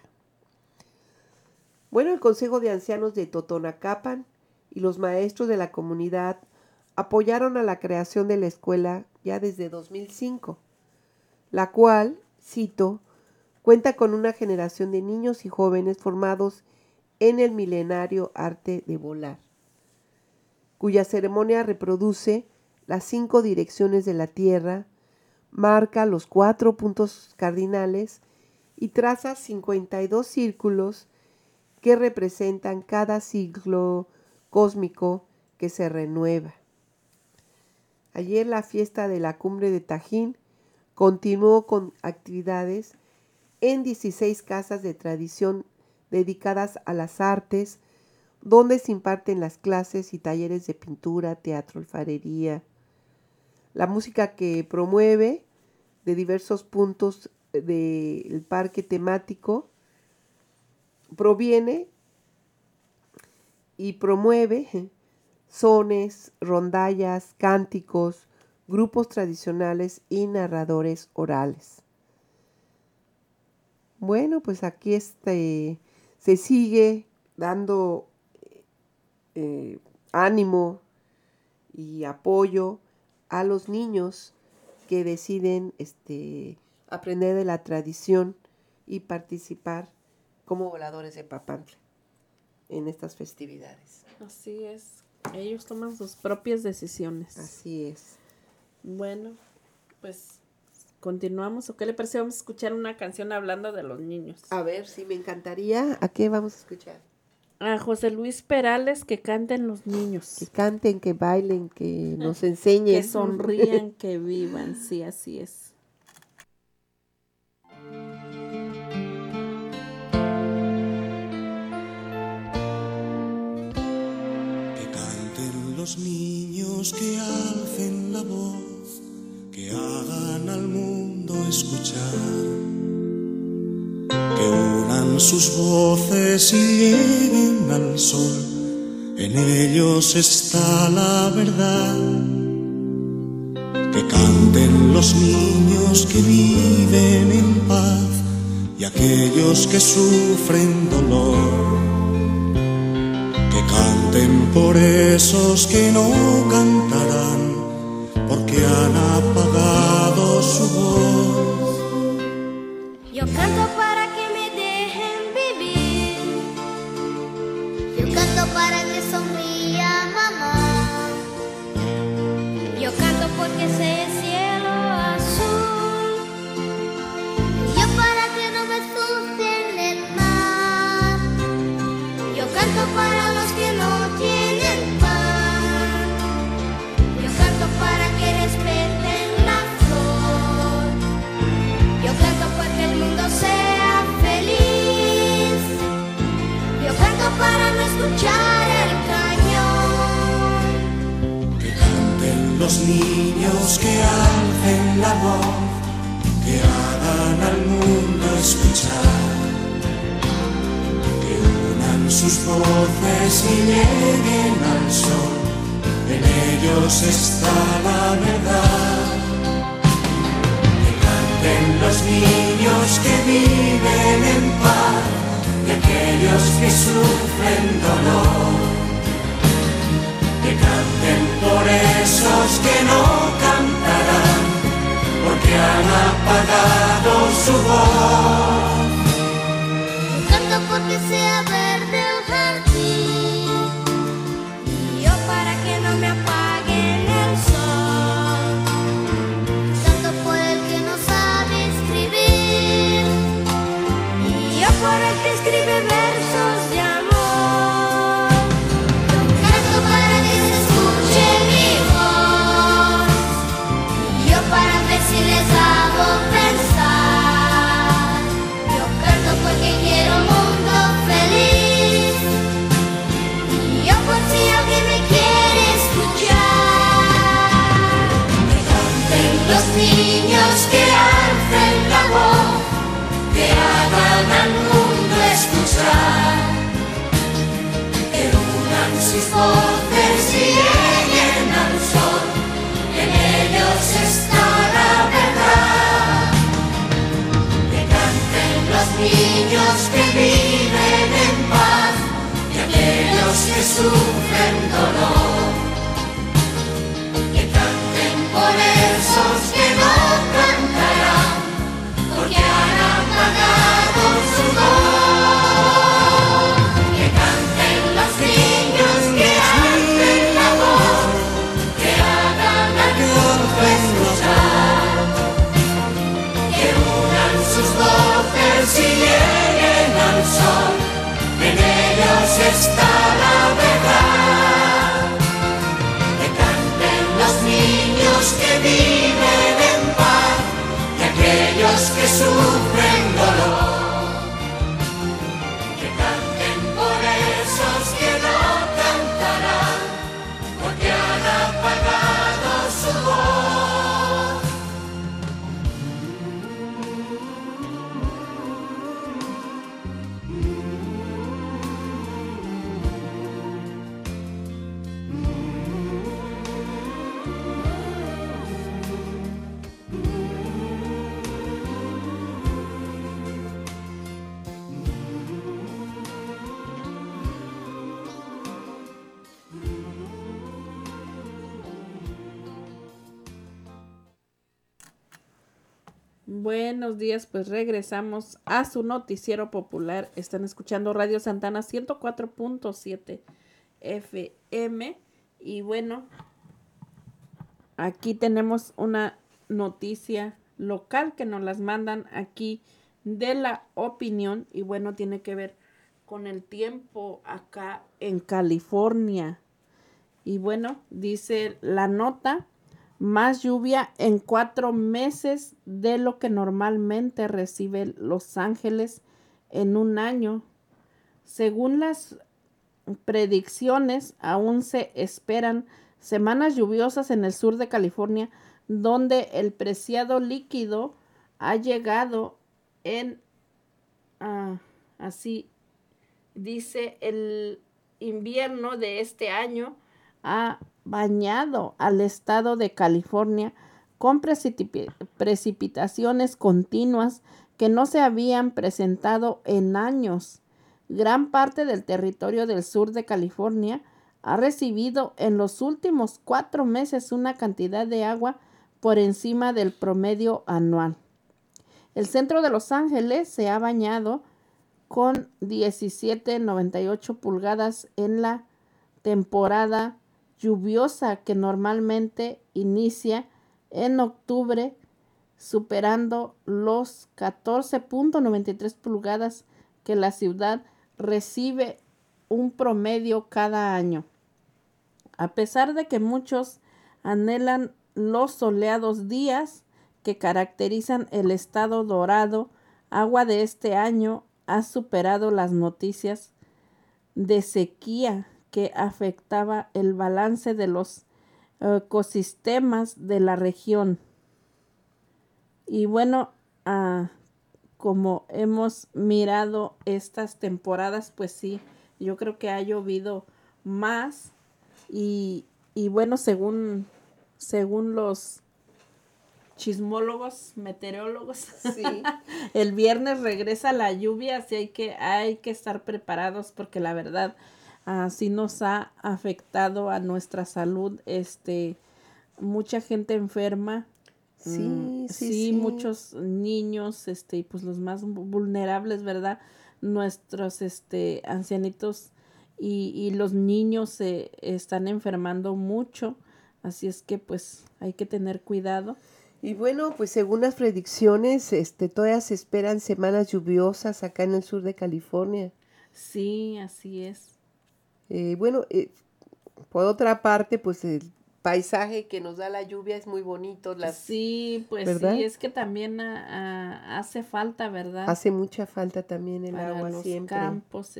Speaker 3: Bueno, el Consejo de Ancianos de Totonacapan y los maestros de la comunidad apoyaron a la creación de la escuela ya desde 2005, la cual, cito, cuenta con una generación de niños y jóvenes formados en el milenario arte de volar, cuya ceremonia reproduce las 5 direcciones de la Tierra, marca los 4 puntos cardinales y traza 52 círculos que representan cada ciclo cósmico que se renueva. Ayer la fiesta de la Cumbre de Tajín continuó con actividades en 16 casas de tradición dedicadas a las artes, donde se imparten las clases y talleres de pintura, teatro, alfarería. La música que promueve de diversos puntos del parque temático proviene y promueve sones, rondallas, cánticos, grupos tradicionales y narradores orales. Bueno, pues aquí se sigue dando ánimo y apoyo a los niños que deciden aprender de la tradición y participar como voladores de Papantla en estas festividades.
Speaker 4: Así es. Ellos toman sus propias decisiones.
Speaker 3: Así es.
Speaker 4: Bueno, pues continuamos. ¿O qué le parece? Vamos a escuchar una canción hablando de los niños.
Speaker 3: A ver, sí, me encantaría. ¿A qué vamos a escuchar?
Speaker 4: A José Luis Perales, que canten los niños.
Speaker 3: Que canten, que bailen, que nos enseñen.
Speaker 4: Que sonrían, que vivan. Sí, así es.
Speaker 10: Los niños que alcen la voz, que hagan al mundo escuchar, que unan unan sus voces y lleguen al sol. En ellos está la verdad. Que canten los niños que viven en paz y aquellos que sufren dolor. Que canten por esos que no cantarán, porque han apagado su voz.
Speaker 11: Yo canto para que me dejen vivir. Yo canto para que sonría mamá. Yo canto porque sé el cielo azul. Yo para que no me sufren el mar. Yo canto para los que no tienen pan. Yo canto para que respeten la flor. Yo canto porque el mundo sea feliz. Yo canto para no escuchar el cañón.
Speaker 10: Que canten los niños, que alcen la voz, que hagan al mundo escuchar. Que unan sus voces y lleguen al sol. En ellos está la verdad. Que canten los niños que viven en paz y aquellos que sufren dolor. Que canten por esos que no cantarán, porque han apagado su voz.
Speaker 11: Yo canto porque sea verde el jardín. Y yo para que no me apaguen el sol. Canto por el que no sabe escribir. Y yo por el que escribe versos de amor. Yo canto para que se escuche mi voz. Y yo para ver si les hago pensar. Yo canto porque quiero un mundo feliz. Y yo por si alguien me quiere escuchar.
Speaker 10: Que canten los niños, que alcen la voz, que hagan al mundo escuchar. Que unan sus voces y lleguen al sol. En ellos está la verdad. Que canten los niños que viven en paz y aquellos que sufren dolor. Que canten por esos que no cantarán, porque han apagado su voz. Que canten los niños, que alcen la voz, que hagan al mundo escuchar. Que unan sus voces y lleguen al sol. En ellos está la verdad. Que canten los niños que viven en paz y aquellos que sufren dolor. Que canten por esos que no cantarán, porque han apagado su voz.
Speaker 4: Buenos días, pues regresamos a su noticiero popular. Están escuchando Radio Santana 104.7 FM. Y bueno, aquí tenemos una noticia local que nos las mandan aquí de La Opinión. Y bueno, tiene que ver con el tiempo acá en California. Y bueno, dice la nota: más lluvia en 4 meses de lo que normalmente recibe Los Ángeles en un año. Según las predicciones, aún se esperan semanas lluviosas en el sur de California, donde el preciado líquido ha llegado en Así dice, el invierno de este año ha bañado al estado de California con precipitaciones continuas que no se habían presentado en años. Gran parte del territorio del sur de California ha recibido en los últimos 4 meses una cantidad de agua por encima del promedio anual. El centro de Los Ángeles se ha bañado con 17.98 pulgadas en la temporada lluviosa que normalmente inicia en octubre, superando los 14.93 pulgadas que la ciudad recibe un promedio cada año. A pesar de que muchos anhelan los soleados días que caracterizan el estado dorado, agua de este año ha superado las noticias de sequía que afectaba el balance de los ecosistemas de la región. Y bueno, como hemos mirado estas temporadas, pues sí, yo creo que ha llovido más y bueno, según los chismólogos, meteorólogos,
Speaker 3: Sí.
Speaker 4: el viernes regresa la lluvia, así hay que estar preparados porque la verdad sí nos ha afectado a nuestra salud, mucha gente enferma. Sí, muchos niños, y pues los más vulnerables, ¿verdad? Nuestros ancianitos y los niños se están enfermando mucho, así es que pues hay que tener cuidado.
Speaker 3: Y bueno, pues según las predicciones, todavía se esperan semanas lluviosas acá en el sur de California.
Speaker 4: Sí, así es.
Speaker 3: Bueno, por otra parte, pues el paisaje que nos da la lluvia es muy bonito.
Speaker 4: Sí, pues
Speaker 3: ¿verdad?
Speaker 4: sí, es que también hace falta, ¿verdad?
Speaker 3: Hace mucha falta también el
Speaker 4: para
Speaker 3: agua
Speaker 4: los
Speaker 3: siempre.
Speaker 4: campos,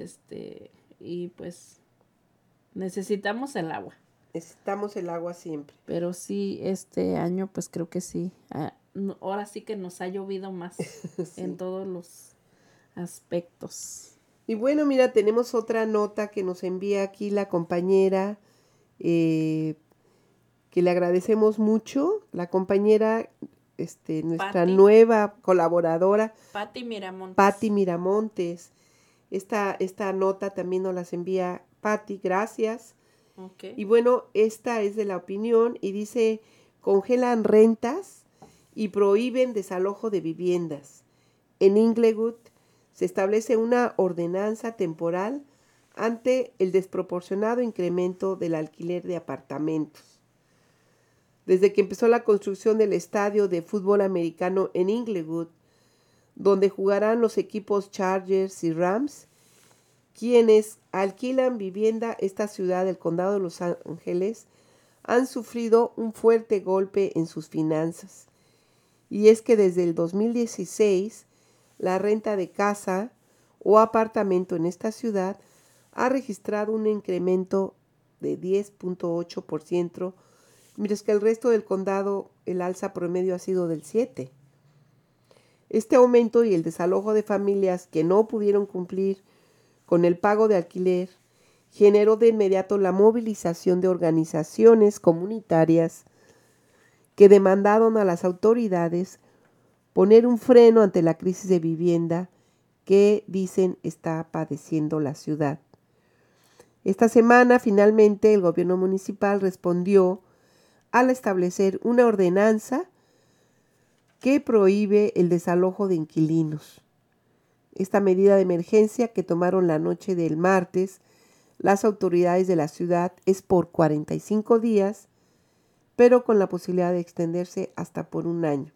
Speaker 4: y pues necesitamos el agua.
Speaker 3: Necesitamos el agua siempre.
Speaker 4: Pero sí, este año pues creo que sí. Ahora sí que nos ha llovido más
Speaker 3: Sí.
Speaker 4: en todos los aspectos.
Speaker 3: Y bueno, mira, tenemos otra nota que nos envía aquí la compañera, que le agradecemos mucho. La compañera, nuestra
Speaker 4: Pati.
Speaker 3: nueva colaboradora,
Speaker 4: Pati Miramontes.
Speaker 3: Pati Miramontes. Esta nota también nos las envía Pati, gracias.
Speaker 4: Okay.
Speaker 3: Y bueno, esta es de la opinión y dice, congelan rentas y prohíben desalojo de viviendas. En Inglewood se establece una ordenanza temporal ante el desproporcionado incremento del alquiler de apartamentos. Desde que empezó la construcción del estadio de fútbol americano en Inglewood, donde jugarán los equipos Chargers y Rams, quienes alquilan vivienda esta ciudad del condado de Los Ángeles han sufrido un fuerte golpe en sus finanzas. Y es que desde el 2016, la renta de casa o apartamento en esta ciudad ha registrado un incremento de 10.8%, mientras que el resto del condado el alza promedio ha sido del 7%. Este aumento y el desalojo de familias que no pudieron cumplir con el pago de alquiler generó de inmediato la movilización de organizaciones comunitarias que demandaron a las autoridades poner un freno ante la crisis de vivienda que dicen está padeciendo la ciudad. Esta semana, finalmente, el gobierno municipal respondió al establecer una ordenanza que prohíbe el desalojo de inquilinos. Esta medida de emergencia que tomaron la noche del martes las autoridades de la ciudad es por 45 días, pero con la posibilidad de extenderse hasta por 1 año.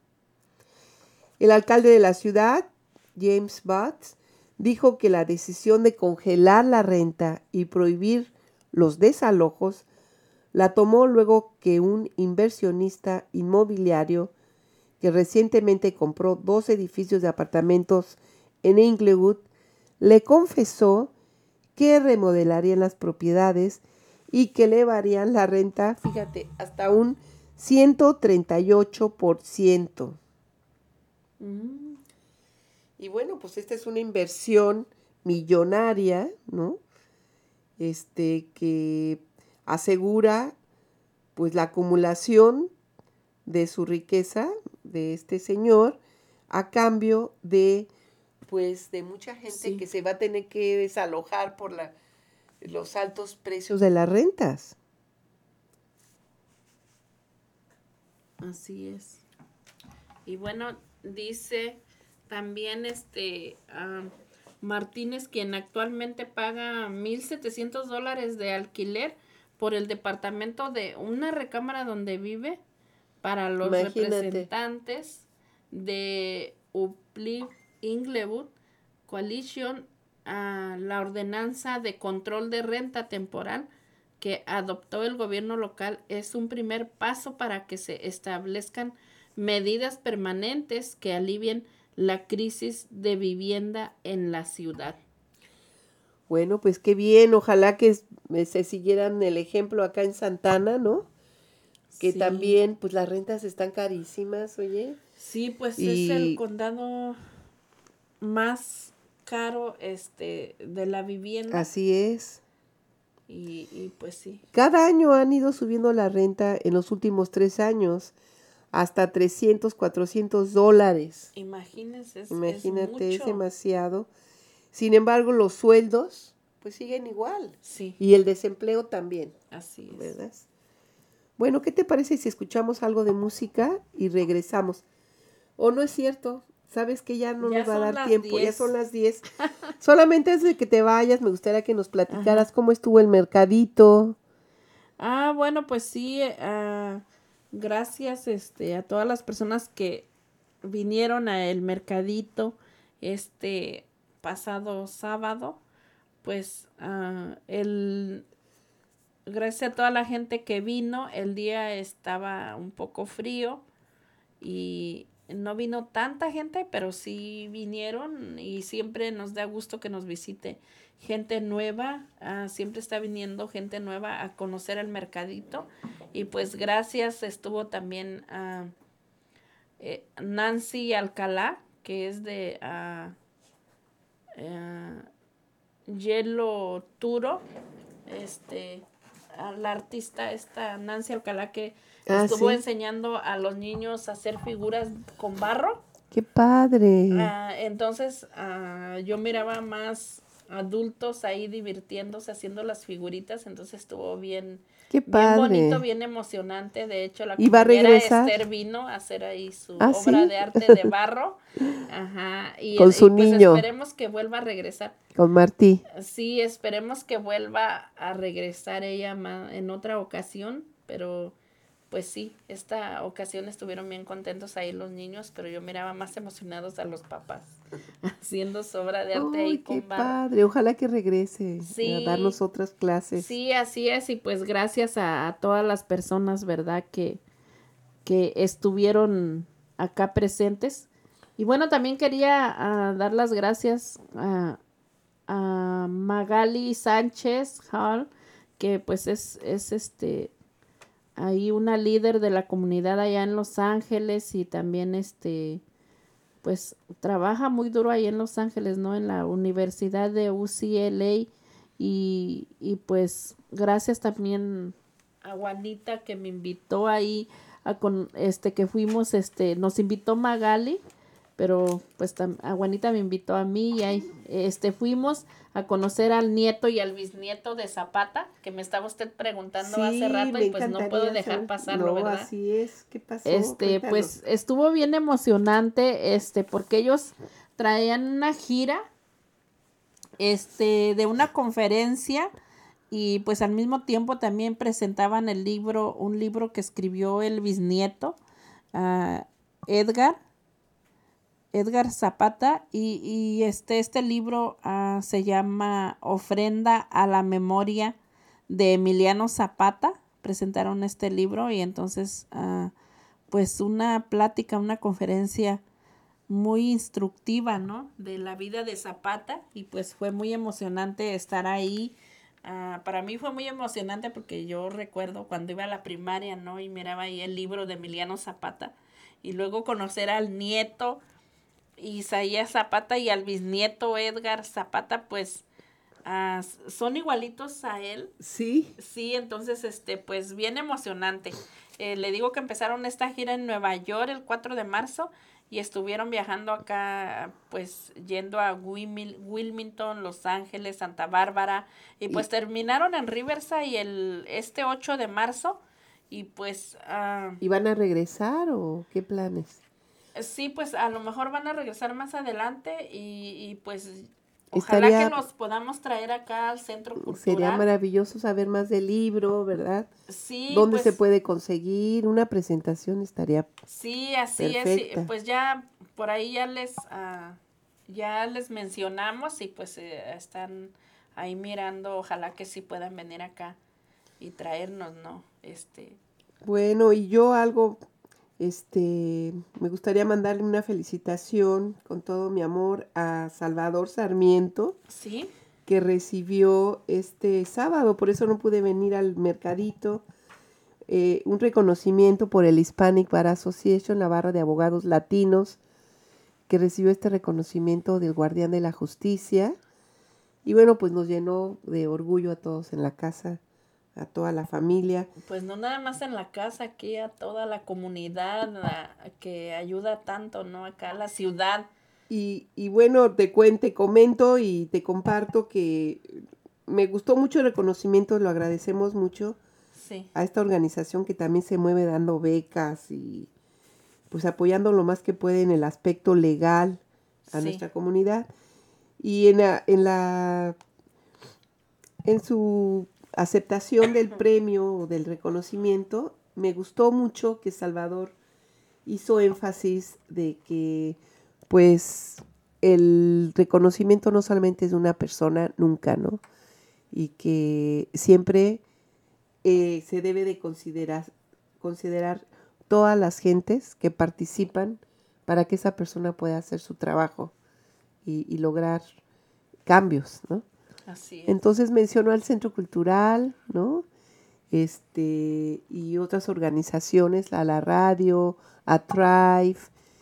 Speaker 3: El alcalde de la ciudad, James Butts, dijo que la decisión de congelar la renta y prohibir los desalojos la tomó luego que un inversionista inmobiliario que recientemente compró 2 edificios de apartamentos en Inglewood, le confesó que remodelarían las propiedades y que elevarían la renta, fíjate, hasta un 138%. Y bueno, pues esta es una inversión millonaria, ¿no? Que asegura pues la acumulación de su riqueza de este señor a cambio de pues de mucha gente que se va a tener que desalojar por los altos precios de las rentas.
Speaker 4: Así es. Y bueno, dice también Martínez, quien actualmente paga $1,700 de alquiler por el departamento de una recámara donde vive para los representantes de Uplift Inglewood Coalition, a la ordenanza de control de renta temporal que adoptó el gobierno local es un primer paso para que se establezcan medidas permanentes que alivien la crisis de vivienda en la ciudad.
Speaker 3: Bueno, pues qué bien, ojalá que se siguieran el ejemplo acá en Santana, ¿no? Que también, pues las rentas están carísimas, oye.
Speaker 4: Sí, pues es el condado más caro de la vivienda.
Speaker 3: Así es.
Speaker 4: Y pues sí.
Speaker 3: Cada año han ido subiendo la renta en los últimos 3 años hasta $300, $400.
Speaker 4: Imagínate,
Speaker 3: es demasiado. Sin embargo, los sueldos pues siguen igual.
Speaker 4: Sí.
Speaker 3: Y el desempleo también.
Speaker 4: Así es.
Speaker 3: ¿Verdad? Bueno, ¿qué te parece si escuchamos algo de música y regresamos? ¿O no es cierto? ¿Sabes que ya no nos va a dar tiempo?
Speaker 4: 10.
Speaker 3: Ya son las 10. Solamente antes de que te vayas, me gustaría que nos platicaras cómo estuvo el mercadito.
Speaker 4: Bueno, pues sí, gracias a todas las personas que vinieron al mercadito pasado sábado. Pues gracias a toda la gente que vino. El día estaba un poco frío y no vino tanta gente, pero sí vinieron, y siempre nos da gusto que nos visite gente nueva. Siempre está viniendo gente nueva a conocer el mercadito. Y pues gracias, estuvo también Nancy Alcalá, que es de Hielo Turo, a la artista Nancy Alcalá, que estuvo enseñando a los niños a hacer figuras con barro.
Speaker 3: ¡Qué padre!
Speaker 4: Entonces yo miraba más adultos ahí divirtiéndose haciendo las figuritas, entonces estuvo bien,
Speaker 3: ¡qué padre!
Speaker 4: Bien bonito, bien emocionante. De hecho, la
Speaker 3: compañera
Speaker 4: Esther vino a hacer ahí su obra de arte de barro. Ajá.
Speaker 3: Con su
Speaker 4: pues
Speaker 3: niño.
Speaker 4: Esperemos que vuelva a regresar.
Speaker 3: Con Martí.
Speaker 4: Sí, esperemos que vuelva a regresar ella en otra ocasión, pero pues sí, esta ocasión estuvieron bien contentos ahí los niños, pero yo miraba más emocionados a los papás haciendo su obra de arte ahí con barro.
Speaker 3: ¡Qué padre! Ojalá que regrese a darnos otras clases.
Speaker 4: Sí, así es, y pues gracias a todas las personas, ¿verdad?, que estuvieron acá presentes. Y bueno, también quería dar las gracias a Magali Sánchez Hall, que pues es ahí una líder de la comunidad allá en Los Ángeles, y también pues trabaja muy duro ahí en Los Ángeles, ¿no? En la Universidad de UCLA, y pues gracias también a Juanita, que me invitó ahí que fuimos, nos invitó Magali, pero pues a Juanita me invitó a mí, y ahí fuimos a conocer al nieto y al bisnieto de Zapata, que me estaba usted preguntando hace rato, y pues no puedo dejar pasarlo, ¿verdad?
Speaker 3: Así es. ¿Qué pasó?
Speaker 4: Pues estuvo bien emocionante, porque ellos traían una gira, de una conferencia, y pues al mismo tiempo también presentaban un libro que escribió el bisnieto, Edgar Zapata, y este libro se llama Ofrenda a la Memoria de Emiliano Zapata. Presentaron este libro, y entonces pues una plática, una conferencia muy instructiva, ¿no?, de la vida de Zapata, y pues fue muy emocionante estar ahí. Para mí fue muy emocionante porque yo recuerdo cuando iba a la primaria, ¿no?, y miraba ahí el libro de Emiliano Zapata, y luego conocer al nieto Isaías Zapata y al bisnieto Edgar Zapata, pues son igualitos a él.
Speaker 3: Sí.
Speaker 4: Sí, entonces, pues bien emocionante. Le digo que empezaron esta gira en Nueva York el 4 de marzo y estuvieron viajando acá, pues yendo a Wilmington, Los Ángeles, Santa Bárbara, y pues terminaron en Riverside este 8 de marzo y pues...
Speaker 3: ¿Y van a regresar o qué planes?
Speaker 4: Sí, pues a lo mejor van a regresar más adelante y pues ojalá que los podamos traer acá al Centro Cultural.
Speaker 3: Sería maravilloso saber más del libro, ¿verdad?
Speaker 4: Sí.
Speaker 3: ¿Dónde
Speaker 4: pues,
Speaker 3: se puede conseguir? Una presentación estaría
Speaker 4: sí, así
Speaker 3: perfecta.
Speaker 4: es. Pues ya por ahí ya les mencionamos y pues están ahí mirando. Ojalá que sí puedan venir acá y traernos, ¿no?
Speaker 3: Bueno, y yo algo... me gustaría mandarle una felicitación con todo mi amor a Salvador Sarmiento,
Speaker 4: ¿sí?
Speaker 3: Que recibió este sábado, por eso no pude venir al mercadito, un reconocimiento por el Hispanic Bar Association, la barra de abogados latinos, que recibió este reconocimiento del Guardián de la Justicia, y bueno, pues nos llenó de orgullo a todos en la casa, a toda la familia.
Speaker 4: Pues no nada más en la casa, aquí a toda la comunidad que ayuda tanto, ¿no? Acá a la ciudad.
Speaker 3: Y bueno, te comento y te comparto que me gustó mucho el reconocimiento, lo agradecemos mucho a esta organización que también se mueve dando becas y pues apoyando lo más que puede en el aspecto legal a nuestra comunidad. Y en su aceptación del premio o del reconocimiento, me gustó mucho que Salvador hizo énfasis de que pues el reconocimiento no solamente es de una persona, nunca, ¿no? Y que siempre se debe de considerar todas las gentes que participan para que esa persona pueda hacer su trabajo y lograr cambios, ¿no?
Speaker 4: Así es.
Speaker 3: Entonces mencionó al Centro Cultural, ¿no? Y otras organizaciones, a la radio, a Thrive,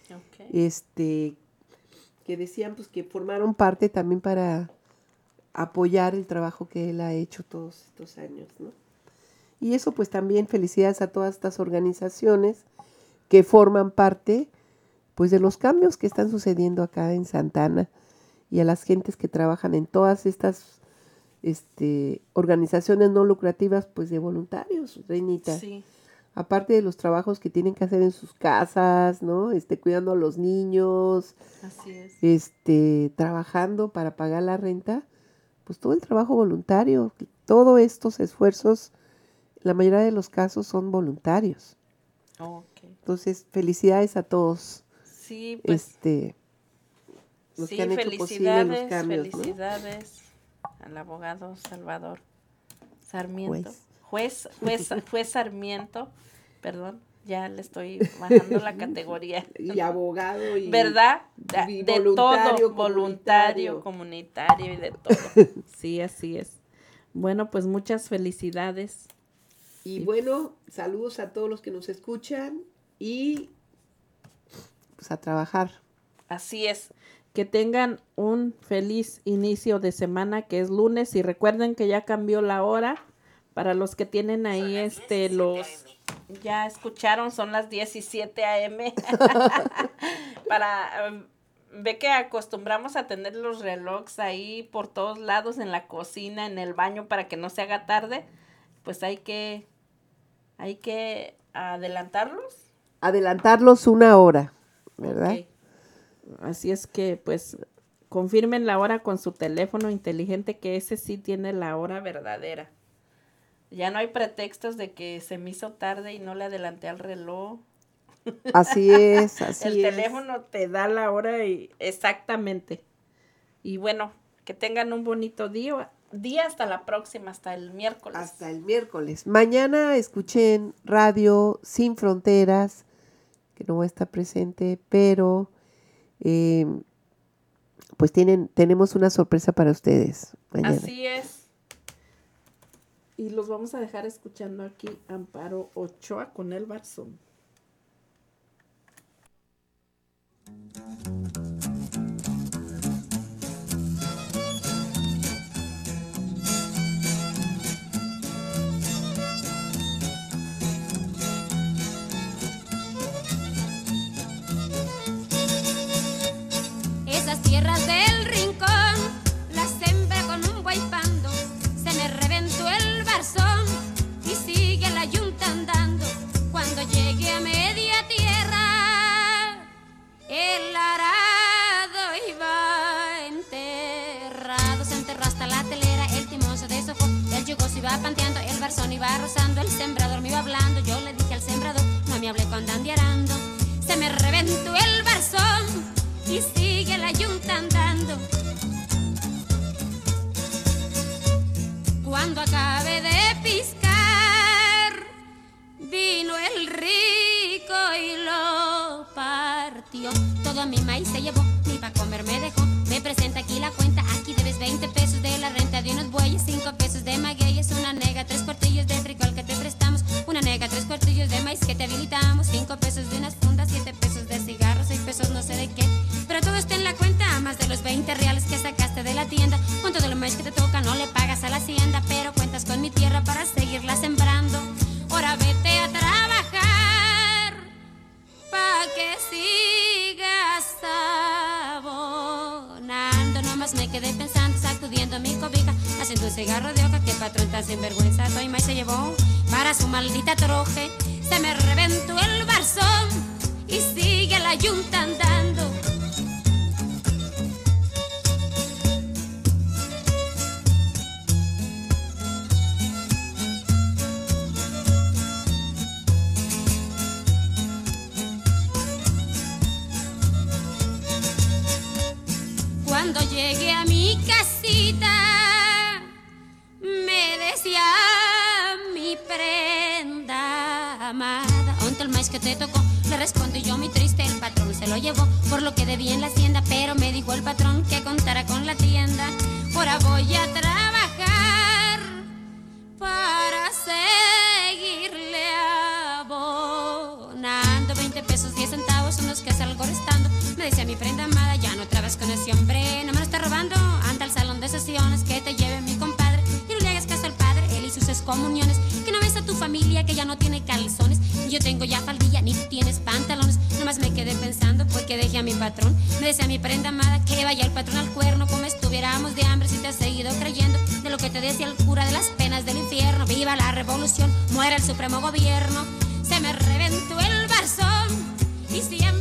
Speaker 3: que decían pues que formaron parte también para apoyar el trabajo que él ha hecho todos estos años, ¿no? Y eso pues también felicidades a todas estas organizaciones que forman parte pues de los cambios que están sucediendo acá en Santa Ana y a las gentes que trabajan en todas estas organizaciones no lucrativas pues de voluntarios, Reinita.
Speaker 4: Sí.
Speaker 3: Aparte de los trabajos que tienen que hacer en sus casas, ¿no? Cuidando a los niños.
Speaker 4: Así es.
Speaker 3: Trabajando para pagar la renta, pues todo el trabajo voluntario, todos estos esfuerzos, la mayoría de los casos son voluntarios.
Speaker 4: Okay.
Speaker 3: Entonces, felicidades a todos.
Speaker 4: Sí, pues.
Speaker 3: Los que han hecho posible los cambios,
Speaker 4: felicidades al abogado Salvador Sarmiento. Juez Sarmiento, perdón, ya le estoy bajando la categoría.
Speaker 3: Y abogado y
Speaker 4: ¿verdad?
Speaker 3: Y
Speaker 4: de todo, voluntario, comunitario y de todo. Sí, así es. Bueno, pues muchas felicidades.
Speaker 3: Y bueno, saludos a todos los que nos escuchan y pues a trabajar.
Speaker 4: Así es. Que tengan un feliz inicio de semana, que es lunes, y recuerden que ya cambió la hora. Para los que tienen ahí ya escucharon, son las 17 a.m. Ve que acostumbramos a tener los relojes ahí por todos lados, en la cocina, en el baño, para que no se haga tarde. Pues hay que adelantarlos.
Speaker 3: Adelantarlos una hora, ¿verdad?
Speaker 4: Okay. Así es que, pues, confirmen la hora con su teléfono inteligente, que ese sí tiene la hora verdadera. Ya no hay pretextos de que se me hizo tarde y no le adelanté al reloj.
Speaker 3: Así es, así es.
Speaker 4: El teléfono te da la hora exactamente. Y bueno, que tengan un bonito día hasta la próxima, hasta el miércoles.
Speaker 3: Hasta el miércoles. Mañana escuchen Radio Sin Fronteras, que no va a estar presente, pero pues tenemos una sorpresa para ustedes mañana.
Speaker 4: Así es. Y los vamos a dejar escuchando aquí Amparo Ochoa con El Barzón.
Speaker 12: tierras del rincón, la sembré con un guaypando, se me reventó el barzón y sigue la yunta andando. Cuando llegué a media tierra, el arado iba enterrado. Se enterró hasta la telera, el timón se deshojó, el yugo se iba panteando, el barzón iba rozando, el sembrador me iba hablando. Yo le dije al sembrador, no me hable cuando ande arando. Se me reventó el barzón y sigue la yunta andando. Cuando acabe de piscar, vino el rico y lo partió. Todo mi maíz se llevó, ni pa' comer me dejó. Me presenta aquí la cuenta, aquí debes 20 pesos de la renta de unos bueyes, 5 pesos de magueyes, una nega, 3 cuartillos de frijol que te prestamos, una nega, 3 cuartillos de maíz que te habilitamos, 5 pesos de unas fundas, 7 pesos de cigarros, 6 pesos no sé de qué. Pero todo está en la cuenta, más de los 20 reales que sacaste de la tienda. Con todo lo maíz que te toca no le pagas a la hacienda, pero cuentas con mi tierra para seguirla sembrando. Ahora vete a trabajar pa' que sigas abonando. Nomás me quedé pensando, sacudiendo mi cobija, haciendo un cigarro de hoja. Que patrón tan sinvergüenza, todo y maíz se llevó para su maldita troje. Se me reventó el barzón y sigue la yunta andando. Cuando llegué a mi casita, me decía mi prenda amada, ¿onta el maíz que te tocó? Le respondí yo muy triste, el patrón se lo llevó por lo que debía en la hacienda, pero me dijo el patrón que contara con la tienda. Ahora voy a trabajar para seguirle abonando. 20 pesos 10 centavos son los que salgo restando. Me decía mi prenda amada, ya no trabas con ese hombre, no me lo está robando. Anda al salón de sesiones, que te lleve mi compadre, y no le hagas caso al padre, él y sus excomuniones. Que no ves a tu familia que ya no tiene calzones, y yo tengo ya faldilla, ni tienes pantalones. Nomás me quedé pensando, porque dejé a mi patrón. Me decía mi prenda amada, que vaya el patrón al cuerno, como estuviéramos de hambre si te has seguido creyendo de lo que te decía el cura de las penas del infierno. Viva la revolución, muera el supremo gobierno. Se me reventó el barzón y siempre